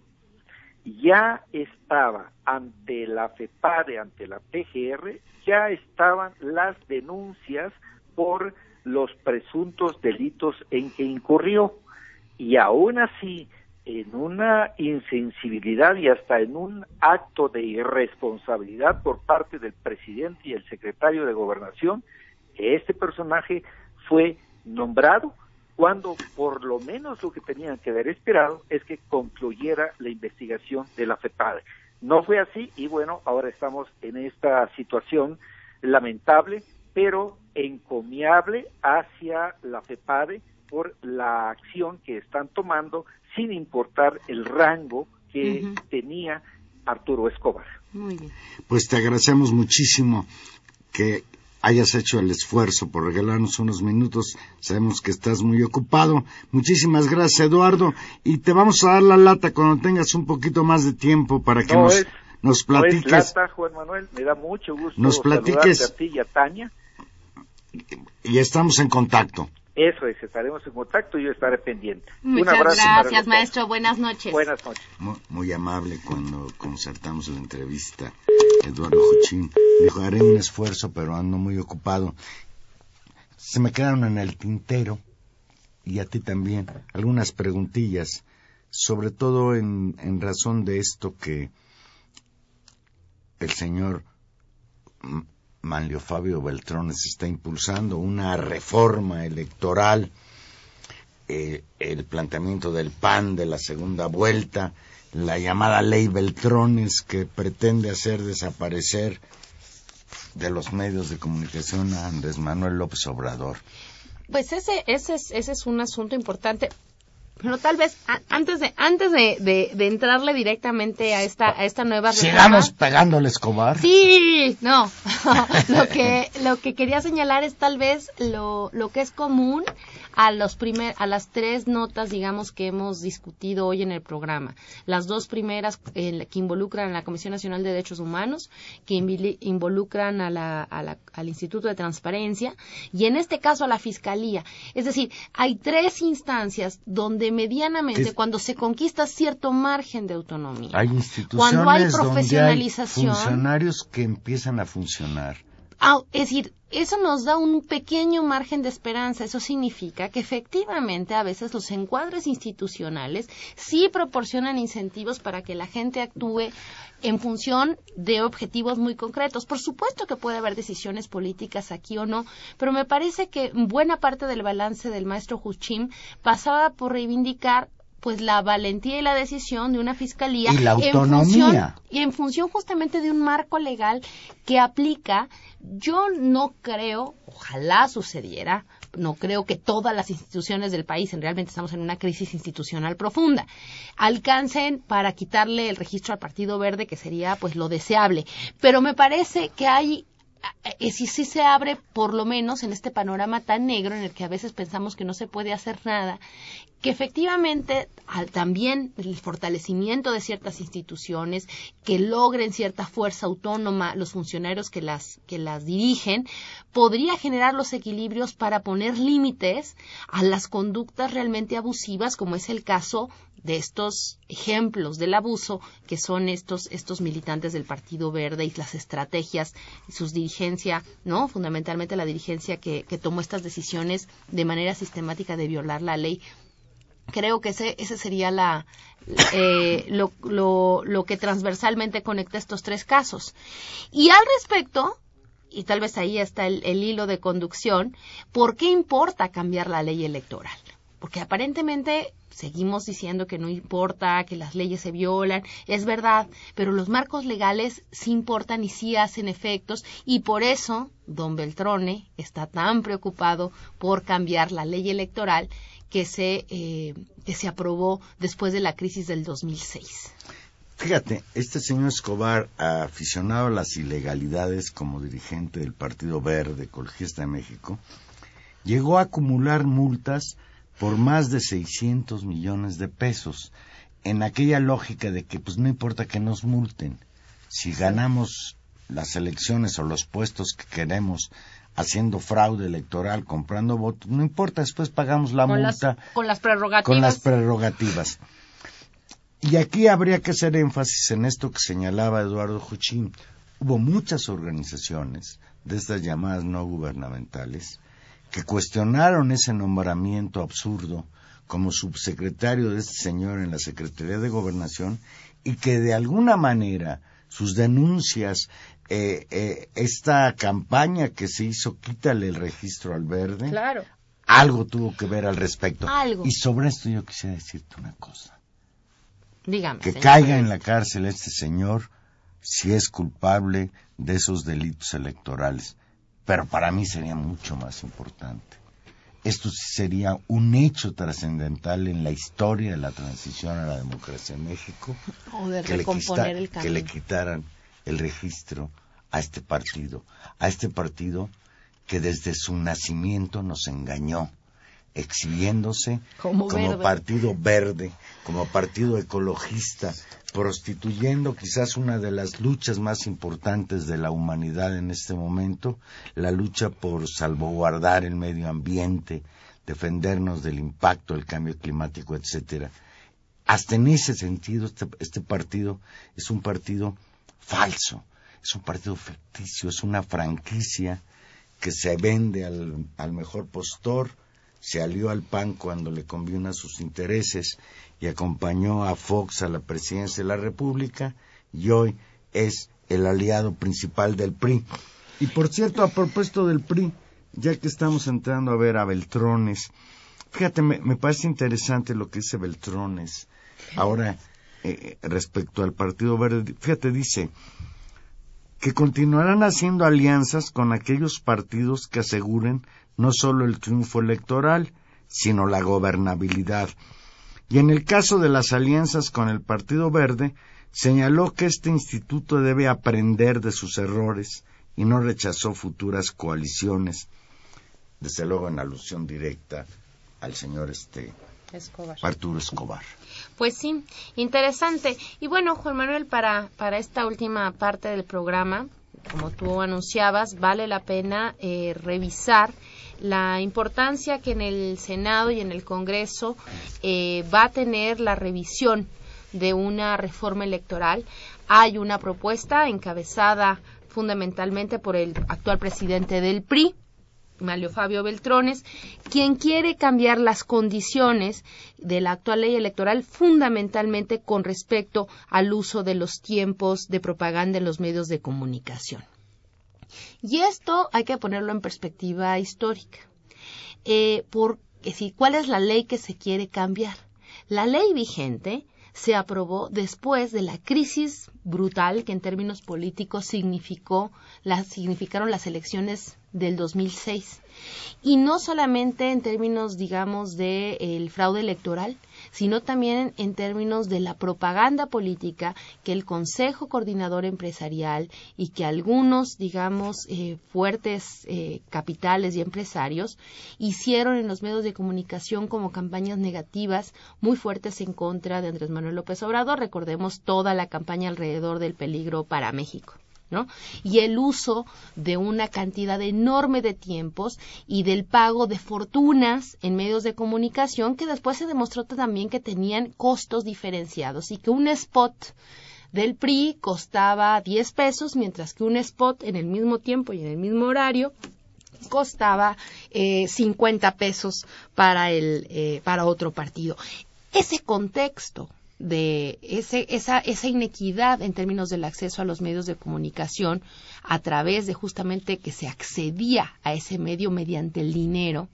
D: ya estaba ante la FEPADE, ante la P G R, ya estaban las denuncias por los presuntos delitos en que incurrió. Y aún así, en una insensibilidad y hasta en un acto de irresponsabilidad por parte del presidente y el secretario de Gobernación, este personaje fue nombrado cuando por lo menos lo que tenían que haber esperado es que concluyera la investigación de la FEPADE. No fue así y bueno, ahora estamos en esta situación lamentable, pero encomiable hacia la FEPADE por la acción que están tomando sin importar el rango que uh-huh. tenía Arturo Escobar.
B: Muy bien.
C: Pues te agradecemos muchísimo que hayas hecho el esfuerzo por regalarnos unos minutos. Sabemos que estás muy ocupado. Muchísimas gracias, Eduardo. Y te vamos a dar la lata cuando tengas un poquito más de tiempo para que
D: no
C: nos,
D: es,
C: nos platiques.
D: No es lata, Juan Manuel. Me da mucho gusto
C: nos platiques
D: saludarte a ti y a Tania.
C: Y estamos en contacto.
D: Eso es, estaremos en contacto y yo estaré pendiente.
B: Muchas
D: Un abrazo
B: gracias, maestro. Buenas noches.
D: Buenas noches.
C: Muy, muy amable cuando concertamos la entrevista. Eduardo Juchín dijo, haré un esfuerzo, pero ando muy ocupado. Se me quedaron en el tintero, y a ti también, algunas preguntillas, sobre todo en, en razón de esto que el señor Manlio Fabio Beltrones está impulsando, una reforma electoral, eh, el planteamiento del P A N de la segunda vuelta, la llamada ley Beltrones, que pretende hacer desaparecer de los medios de comunicación a Andrés Manuel López Obrador.
B: Pues ese, ese, es, ese es un asunto importante. Pero tal vez a, antes de antes de, de, de entrarle directamente a esta a esta nueva reforma,
C: sigamos pegándole Escobar.
B: Sí, no. lo que lo que quería señalar es tal vez lo lo que es común a los primer a las tres notas, digamos, que hemos discutido hoy en el programa. Las dos primeras eh, que involucran a la Comisión Nacional de Derechos Humanos, que involucran a la, a la al Instituto de Transparencia y en este caso a la Fiscalía. Es decir, hay tres instancias donde medianamente
C: es,
B: cuando se conquista cierto margen de autonomía,
C: hay instituciones
B: cuando hay profesionalización,
C: donde hay funcionarios que empiezan a funcionar.
B: Ah, es decir, eso nos da un pequeño margen de esperanza. Eso significa que efectivamente a veces los encuadres institucionales sí proporcionan incentivos para que la gente actúe en función de objetivos muy concretos. Por supuesto que puede haber decisiones políticas aquí o no, pero me parece que buena parte del balance del maestro Huchim pasaba por reivindicar pues la valentía y la decisión de una fiscalía
C: y la autonomía
B: en función, y en función justamente de un marco legal que aplica. Yo no creo, ojalá sucediera, no creo que todas las instituciones del país, en realmente estamos en una crisis institucional profunda, alcancen para quitarle el registro al Partido Verde, que sería pues lo deseable, pero me parece que hay Eh, si sí se abre, por lo menos en este panorama tan negro en el que a veces pensamos que no se puede hacer nada, que efectivamente al, también el fortalecimiento de ciertas instituciones que logren cierta fuerza autónoma los funcionarios que las que las dirigen podría generar los equilibrios para poner límites a las conductas realmente abusivas, como es el caso de estos ejemplos del abuso que son estos estos militantes del Partido Verde y las estrategias y sus dirigencia, ¿no? Fundamentalmente la dirigencia que, que tomó estas decisiones de manera sistemática de violar la ley. Creo que ese ese sería la eh, lo, lo lo que transversalmente conecta estos tres casos. Y al respecto, y tal vez ahí está el, el hilo de conducción, ¿por qué importa cambiar la ley electoral? Porque aparentemente seguimos diciendo que no importa, que las leyes se violan, es verdad, pero los marcos legales sí importan y sí hacen efectos, y por eso don Beltrone está tan preocupado por cambiar la ley electoral que se eh, que se aprobó después de la crisis del dos mil seis.
C: Fíjate, este señor Escobar, aficionado a las ilegalidades como dirigente del Partido Verde Ecologista de México, llegó a acumular multas por más de seiscientos millones de pesos, en aquella lógica de que pues no importa que nos multen, si ganamos las elecciones o los puestos que queremos haciendo fraude electoral, comprando votos, no importa, después pagamos la
B: con
C: multa
B: las, con las prerrogativas.
C: Con las prerrogativas. Y aquí habría que hacer énfasis en esto que señalaba Eduardo Huchim. Hubo muchas organizaciones de estas llamadas no gubernamentales que cuestionaron ese nombramiento absurdo como subsecretario de este señor en la Secretaría de Gobernación y que de alguna manera sus denuncias, eh, eh, esta campaña que se hizo, quítale el registro al Verde,
B: claro,
C: algo tuvo que ver al respecto.
B: Algo.
C: Y sobre esto yo quisiera decirte una cosa.
B: Dígame,
C: que
B: señor.
C: caiga en la cárcel este señor si es culpable de esos delitos electorales. Pero para mí sería mucho más importante. Esto sí sería un hecho trascendental en la historia de la transición a la democracia en México.
B: O de
C: que, le
B: recomponer
C: quita,
B: el camino.
C: que le quitaran el registro a este partido. A este partido que desde su nacimiento nos engañó, exhibiéndose
B: como,
C: como
B: verde.
C: partido verde, como partido ecologista, prostituyendo quizás una de las luchas más importantes de la humanidad en este momento, la lucha por salvaguardar el medio ambiente, defendernos del impacto del cambio climático, etcétera. Hasta en ese sentido, este, este partido es un partido falso, es un partido ficticio, es una franquicia que se vende al, al mejor postor. Se alió al P A N cuando le convino a sus intereses y acompañó a Fox a la presidencia de la República y hoy es el aliado principal del P R I. Y por cierto, a propósito del P R I, ya que estamos entrando a ver a Beltrones, fíjate, me, me parece interesante lo que dice Beltrones. Ahora, eh, respecto al Partido Verde, fíjate, dice que continuarán haciendo alianzas con aquellos partidos que aseguren no solo el triunfo electoral, sino la gobernabilidad. Y en el caso de las alianzas con el Partido Verde, señaló que este instituto debe aprender de sus errores y no rechazó futuras coaliciones, desde luego en alusión directa al señor este
B: Escobar.
C: Arturo Escobar.
B: Pues sí, interesante. Y bueno, Juan Manuel, para, para esta última parte del programa, como tú anunciabas, vale la pena eh, revisar la importancia que en el Senado y en el Congreso eh, va a tener la revisión de una reforma electoral. Hay una propuesta encabezada fundamentalmente por el actual presidente del P R I, Manlio Fabio Beltrones, quien quiere cambiar las condiciones de la actual ley electoral fundamentalmente con respecto al uso de los tiempos de propaganda en los medios de comunicación. Y esto hay que ponerlo en perspectiva histórica. Eh, porque, sí, ¿cuál es la ley que se quiere cambiar? La ley vigente se aprobó después de la crisis brutal que en términos políticos significó la, significaron las elecciones del dos mil seis. Y no solamente en términos, digamos, de el fraude electoral, sino también en términos de la propaganda política que el Consejo Coordinador Empresarial y que algunos, digamos, eh, fuertes eh, capitales y empresarios hicieron en los medios de comunicación como campañas negativas muy fuertes en contra de Andrés Manuel López Obrador. Recordemos toda la campaña alrededor del peligro para México, ¿no? Y el uso de una cantidad enorme de tiempos y del pago de fortunas en medios de comunicación que después se demostró también que tenían costos diferenciados y que un spot del P R I costaba diez pesos, mientras que un spot en el mismo tiempo y en el mismo horario costaba eh, cincuenta pesos para el eh, para otro partido. Ese contexto de ese, esa, esa inequidad en términos del acceso a los medios de comunicación a través de justamente que se accedía a ese medio mediante el dinero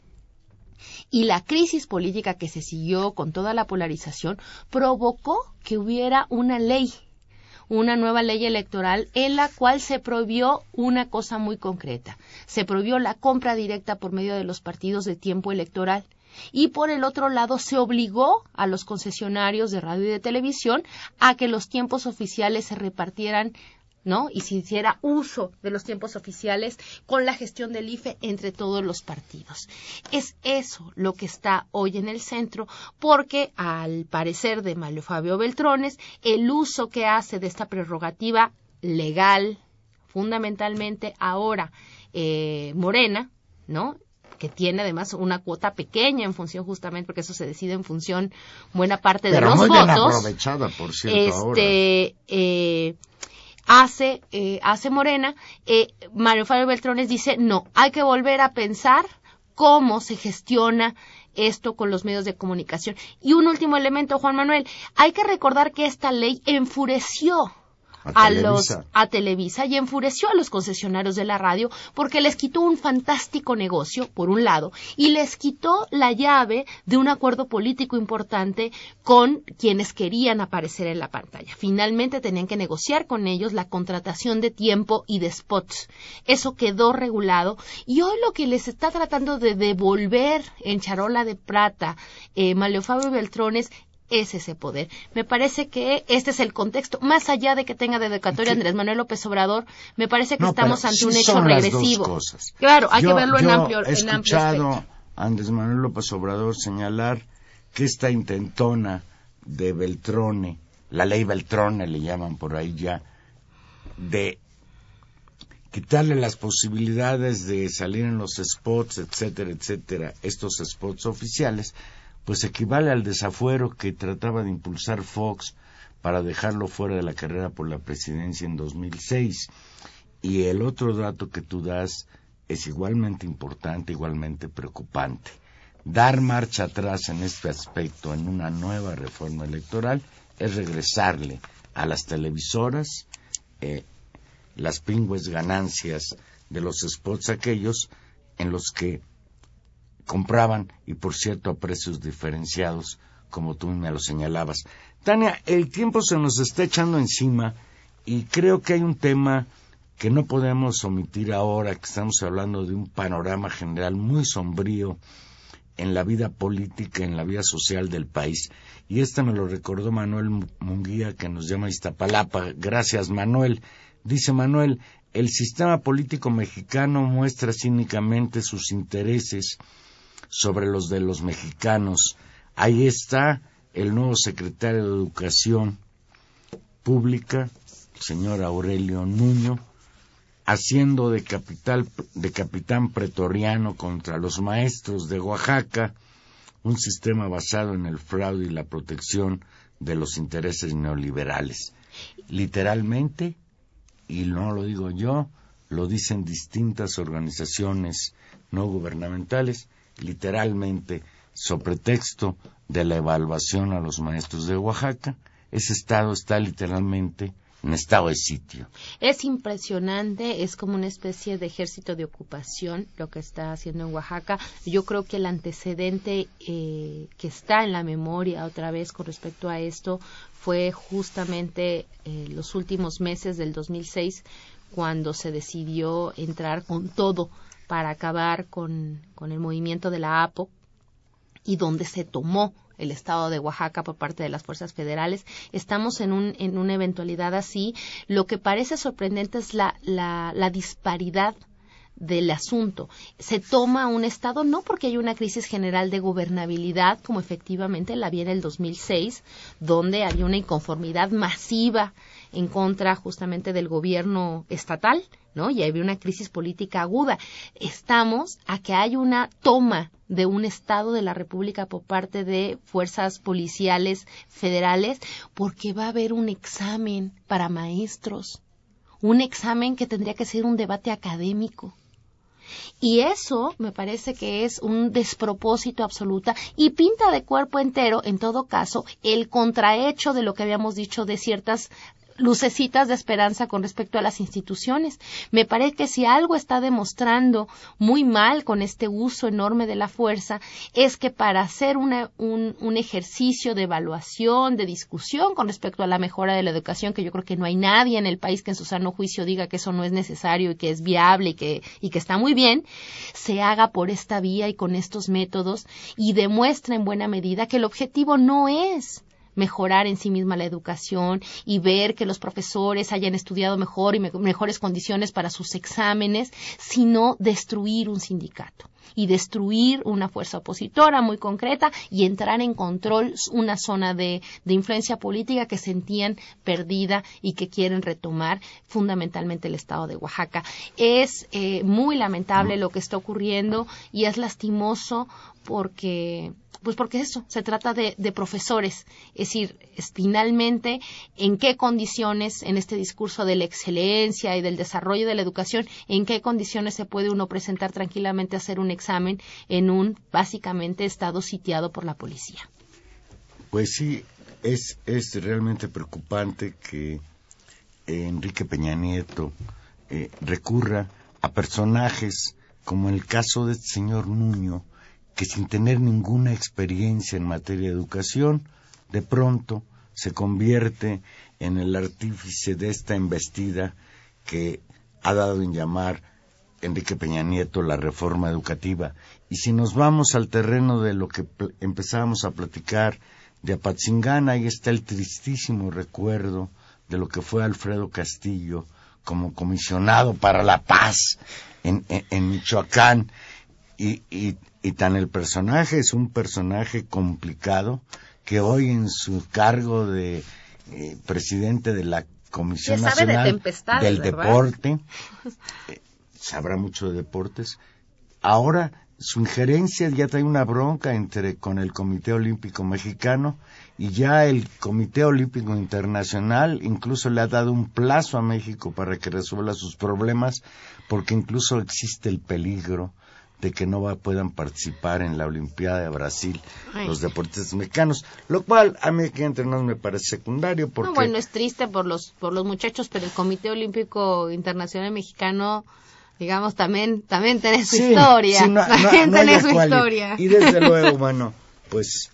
B: y la crisis política que se siguió con toda la polarización provocó que hubiera una ley, una nueva ley electoral en la cual se prohibió una cosa muy concreta. Se prohibió la compra directa por medio de los partidos de tiempo electoral. Y por el otro lado se obligó a los concesionarios de radio y de televisión a que los tiempos oficiales se repartieran, ¿no? Y se hiciera uso de los tiempos oficiales con la gestión del I F E entre todos los partidos. Es eso lo que está hoy en el centro, porque al parecer de Manlio Fabio Beltrones, el uso que hace de esta prerrogativa legal, fundamentalmente ahora eh, Morena, ¿no?, que tiene además una cuota pequeña en función justamente, porque eso se decide en función buena parte de
C: Pero
B: los
C: muy
B: votos.
C: bien aprovechada, por cierto,
B: este,
C: ahora.
B: Eh, hace, eh, hace Morena, eh, Manlio Fabio Beltrones dice, no, hay que volver a pensar cómo se gestiona esto con los medios de comunicación. Y un último elemento, Juan Manuel, hay que recordar que esta ley enfureció a, a los a Televisa y enfureció a los concesionarios de la radio porque les quitó un fantástico negocio, por un lado, y les quitó la llave de un acuerdo político importante con quienes querían aparecer en la pantalla. Finalmente tenían que negociar con ellos la contratación de tiempo y de spots. Eso quedó regulado y hoy lo que les está tratando de devolver en charola de plata eh, Manlio Fabio Beltrones es ese poder. Me parece que este es el contexto, más allá de que tenga dedicatoria Andrés Manuel López Obrador, me parece que no, estamos ante sí un hecho regresivo.
C: Cosas.
B: Claro, hay
C: yo,
B: que verlo
C: yo
B: en amplio
C: he
B: en amplio
C: escuchado
B: aspecto.
C: a Andrés Manuel López Obrador señalar que esta intentona de Beltrone, la ley Beltrone le llaman por ahí ya, de quitarle las posibilidades de salir en los spots, etcétera, etcétera, estos spots oficiales, pues equivale al desafuero que trataba de impulsar Fox para dejarlo fuera de la carrera por la presidencia en dos mil seis. Y el otro dato que tú das es igualmente importante, igualmente preocupante. Dar marcha atrás en este aspecto en una nueva reforma electoral es regresarle a las televisoras eh, las pingües ganancias de los spots aquellos en los que compraban, y por cierto a precios diferenciados, como tú me lo señalabas. Tania, el tiempo se nos está echando encima y creo que hay un tema que no podemos omitir ahora, que estamos hablando de un panorama general muy sombrío en la vida política, en la vida social del país. Y este me lo recordó Manuel Munguía, que nos llama Iztapalapa. Gracias, Manuel. Dice Manuel, el sistema político mexicano muestra cínicamente sus intereses sobre los de los mexicanos. Ahí está el nuevo secretario de Educación Pública, el señor Aurelio Nuño, haciendo de, capital, de capitán pretoriano contra los maestros de Oaxaca, un sistema basado en el fraude y la protección de los intereses neoliberales. Literalmente, y no lo digo yo, lo dicen distintas organizaciones no gubernamentales, literalmente, sobre texto de la evaluación a los maestros de Oaxaca, ese estado está literalmente en estado de sitio.
B: Es impresionante, es como una especie de ejército de ocupación lo que está haciendo en Oaxaca. Yo creo que el antecedente eh, que está en la memoria otra vez con respecto a esto fue justamente eh, los últimos meses del dos mil seis, cuando se decidió entrar con todo para acabar con, con el movimiento de la A P O, y donde se tomó el estado de Oaxaca por parte de las fuerzas federales. Estamos en un en una eventualidad así. Lo que parece sorprendente es la la, la disparidad del asunto. Se toma un estado no porque hay una crisis general de gobernabilidad, como efectivamente la había en el dos mil seis, donde había una inconformidad masiva en contra justamente del gobierno estatal, ¿no? Y había una crisis política aguda. Estamos a que hay una toma de un estado de la República por parte de fuerzas policiales federales, porque va a haber un examen para maestros, un examen que tendría que ser un debate académico. Y eso me parece que es un despropósito absoluta y pinta de cuerpo entero, en todo caso, el contrahecho de lo que habíamos dicho de ciertas lucecitas de esperanza con respecto a las instituciones. Me parece que si algo está demostrando muy mal con este uso enorme de la fuerza, es que para hacer una, un, un ejercicio de evaluación, de discusión con respecto a la mejora de la educación, que yo creo que no hay nadie en el país que en su sano juicio diga que eso no es necesario y que es viable y que, y que está muy bien, se haga por esta vía y con estos métodos y demuestra en buena medida que el objetivo no es mejorar en sí misma la educación y ver que los profesores hayan estudiado mejor y me- mejores condiciones para sus exámenes, sino destruir un sindicato y destruir una fuerza opositora muy concreta y entrar en control una zona de, de influencia política que sentían perdida y que quieren retomar fundamentalmente el estado de Oaxaca. Es eh, muy lamentable lo que está ocurriendo y es lastimoso porque pues porque eso, se trata de, de profesores, es decir, es finalmente en qué condiciones en este discurso de la excelencia y del desarrollo de la educación, en qué condiciones se puede uno presentar tranquilamente a hacer un examen en un básicamente estado sitiado por la policía.
C: Pues sí, es, es realmente preocupante que eh, Enrique Peña Nieto eh, recurra a personajes como el caso de este señor Nuño, que sin tener ninguna experiencia en materia de educación, de pronto se convierte en el artífice de esta embestida que ha dado en llamar Enrique Peña Nieto la reforma educativa. Y si nos vamos al terreno de lo que pl- empezábamos a platicar de Apatzingán, ahí está el tristísimo recuerdo de lo que fue Alfredo Castillo como comisionado para la paz en, en, en Michoacán, y, y Y tan el personaje es un personaje complicado que hoy en su cargo de eh, presidente de la Comisión Nacional de del ¿verdad? Deporte, eh, sabrá mucho de deportes, ahora su injerencia ya trae una bronca entre con el Comité Olímpico Mexicano y ya el Comité Olímpico Internacional incluso le ha dado un plazo a México para que resuelva sus problemas, porque incluso existe el peligro de que no va, puedan participar en la Olimpiada de Brasil Ay. los deportistas mexicanos, lo cual a mí aquí entre nos me parece secundario porque...
B: No, bueno, es triste por los por los muchachos, pero el Comité Olímpico Internacional Mexicano, digamos, también también tiene su sí, historia,
C: sí, no,
B: también
C: no, no
B: tiene su
C: cual,
B: historia.
C: Y desde luego, bueno, pues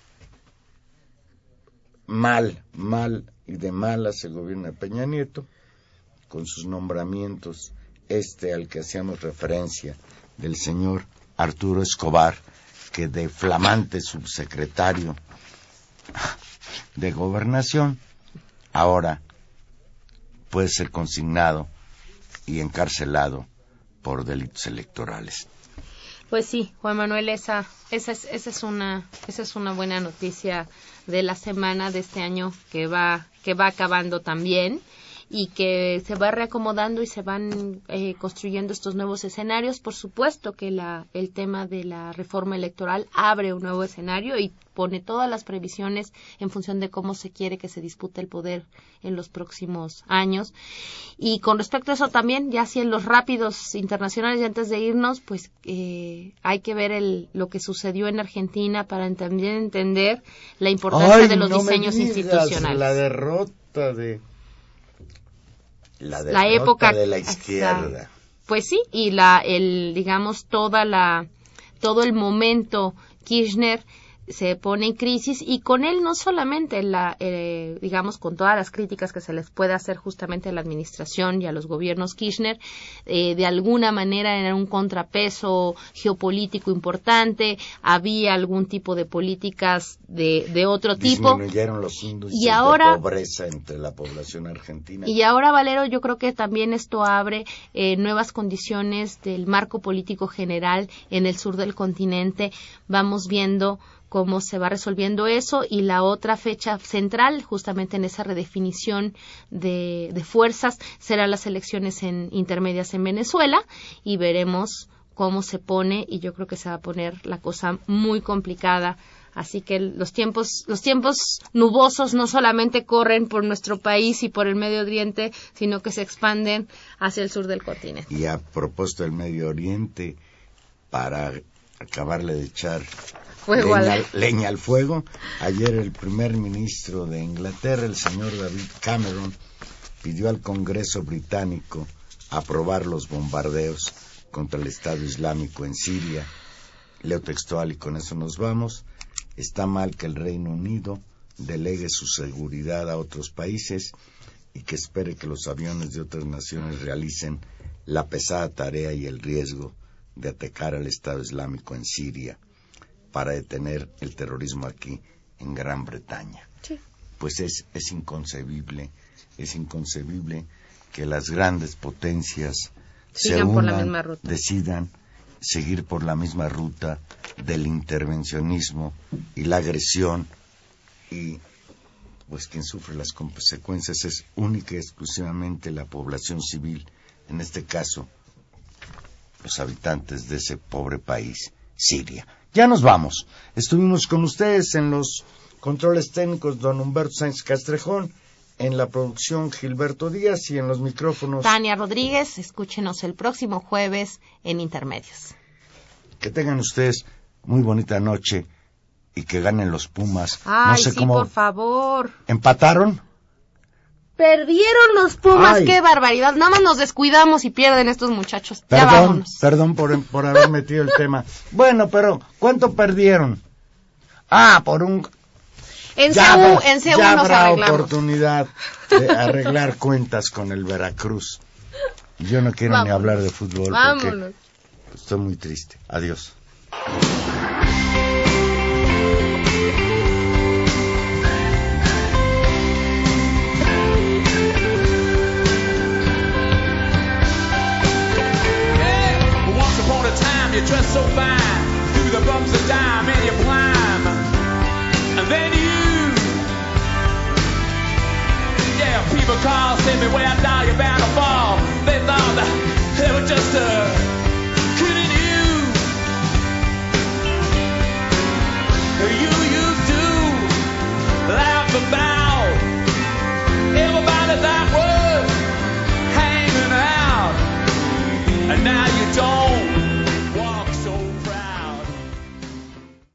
C: mal, mal y de malas el gobierno de Peña Nieto, con sus nombramientos, este al que hacíamos referencia, del señor Arturo Escobar, que de flamante subsecretario de Gobernación, ahora puede ser consignado y encarcelado por delitos electorales.
B: Pues sí, Juan Manuel, esa, esa, es, esa, es una, esa es una buena noticia de la semana de este año que va, que va acabando también, y que se va reacomodando y se van eh, construyendo estos nuevos escenarios. Por supuesto que la, el tema de la reforma electoral abre un nuevo escenario y pone todas las previsiones en función de cómo se quiere que se dispute el poder en los próximos años. Y con respecto a eso también, ya así en los rápidos internacionales, y antes de irnos, pues eh, hay que ver el, lo que sucedió en Argentina para también entender la importancia
C: Ay,
B: de los
C: no
B: diseños
C: me digas,
B: institucionales.
C: La derrota de... La,
B: la época
C: de la izquierda.
B: Hasta, pues sí, y la el digamos toda la todo el momento Kirchner se pone en crisis, y con él no solamente la eh, digamos con todas las críticas que se les puede hacer justamente a la administración y a los gobiernos Kirchner, eh, de alguna manera era un contrapeso geopolítico importante, había algún tipo de políticas de, de otro tipo.
C: Disminuyeron los índices
B: y ahora,
C: de pobreza entre la población argentina.
B: Y ahora, Valero, yo creo que también esto abre eh, nuevas condiciones del marco político general en el sur del continente. Vamos viendo cómo se va resolviendo eso, y la otra fecha central justamente en esa redefinición de, de fuerzas serán las elecciones en, intermedias en Venezuela, y veremos cómo se pone, y yo creo que se va a poner la cosa muy complicada. Así que los tiempos, los tiempos nubosos no solamente corren por nuestro país y por el Medio Oriente, sino que se expanden hacia el sur del continente.
C: Y a propósito del Medio Oriente, para acabarle de echar
B: Fuego
C: leña,
B: al...
C: leña al fuego, ayer el primer ministro de Inglaterra, el señor David Cameron, pidió al Congreso británico aprobar los bombardeos contra el Estado Islámico en Siria. Leo textual y con eso nos vamos. Está mal que el Reino Unido delegue su seguridad a otros países y que espere que los aviones de otras naciones realicen la pesada tarea y el riesgo de atacar al Estado Islámico en Siria para detener el terrorismo aquí en Gran Bretaña.
B: Sí.
C: Pues es, es inconcebible, es inconcebible que las grandes potencias
B: Sigan
C: se unan,
B: por la misma ruta.
C: decidan seguir por la misma ruta del intervencionismo y la agresión, y pues quien sufre las consecuencias es única y exclusivamente la población civil, en este caso los habitantes de ese pobre país, Siria. Ya nos vamos. Estuvimos con ustedes en los controles técnicos don Humberto Sáenz Castrejón, en la producción Gilberto Díaz, y en los micrófonos
B: Tania Rodríguez. Escúchenos el próximo jueves en Intermedios.
C: Que tengan ustedes muy bonita noche y que ganen los Pumas.
B: Ay,
C: no sé
B: sí,
C: cómo.
B: por favor.
C: ¿Empataron?
B: Perdieron los Pumas,
C: Ay.
B: Qué barbaridad. Nada más nos descuidamos y pierden estos muchachos. Ya
C: Perdón,
B: vámonos.
C: perdón por, por haber metido el tema. Bueno, pero ¿cuánto perdieron? Ah, por un...
B: En
C: ya
B: C U,
C: habrá,
B: en C U
C: ya
B: nos
C: habrá
B: arreglamos.
C: oportunidad de arreglar cuentas con el Veracruz. Yo no quiero
B: Vámonos.
C: ni hablar de fútbol
B: Vámonos.
C: porque estoy muy triste. Adiós.
E: You dress so fine, through the bumps of dime, and you climb, and then you, yeah, people call, say me where I die, you're bound to fall. They thought that they were just a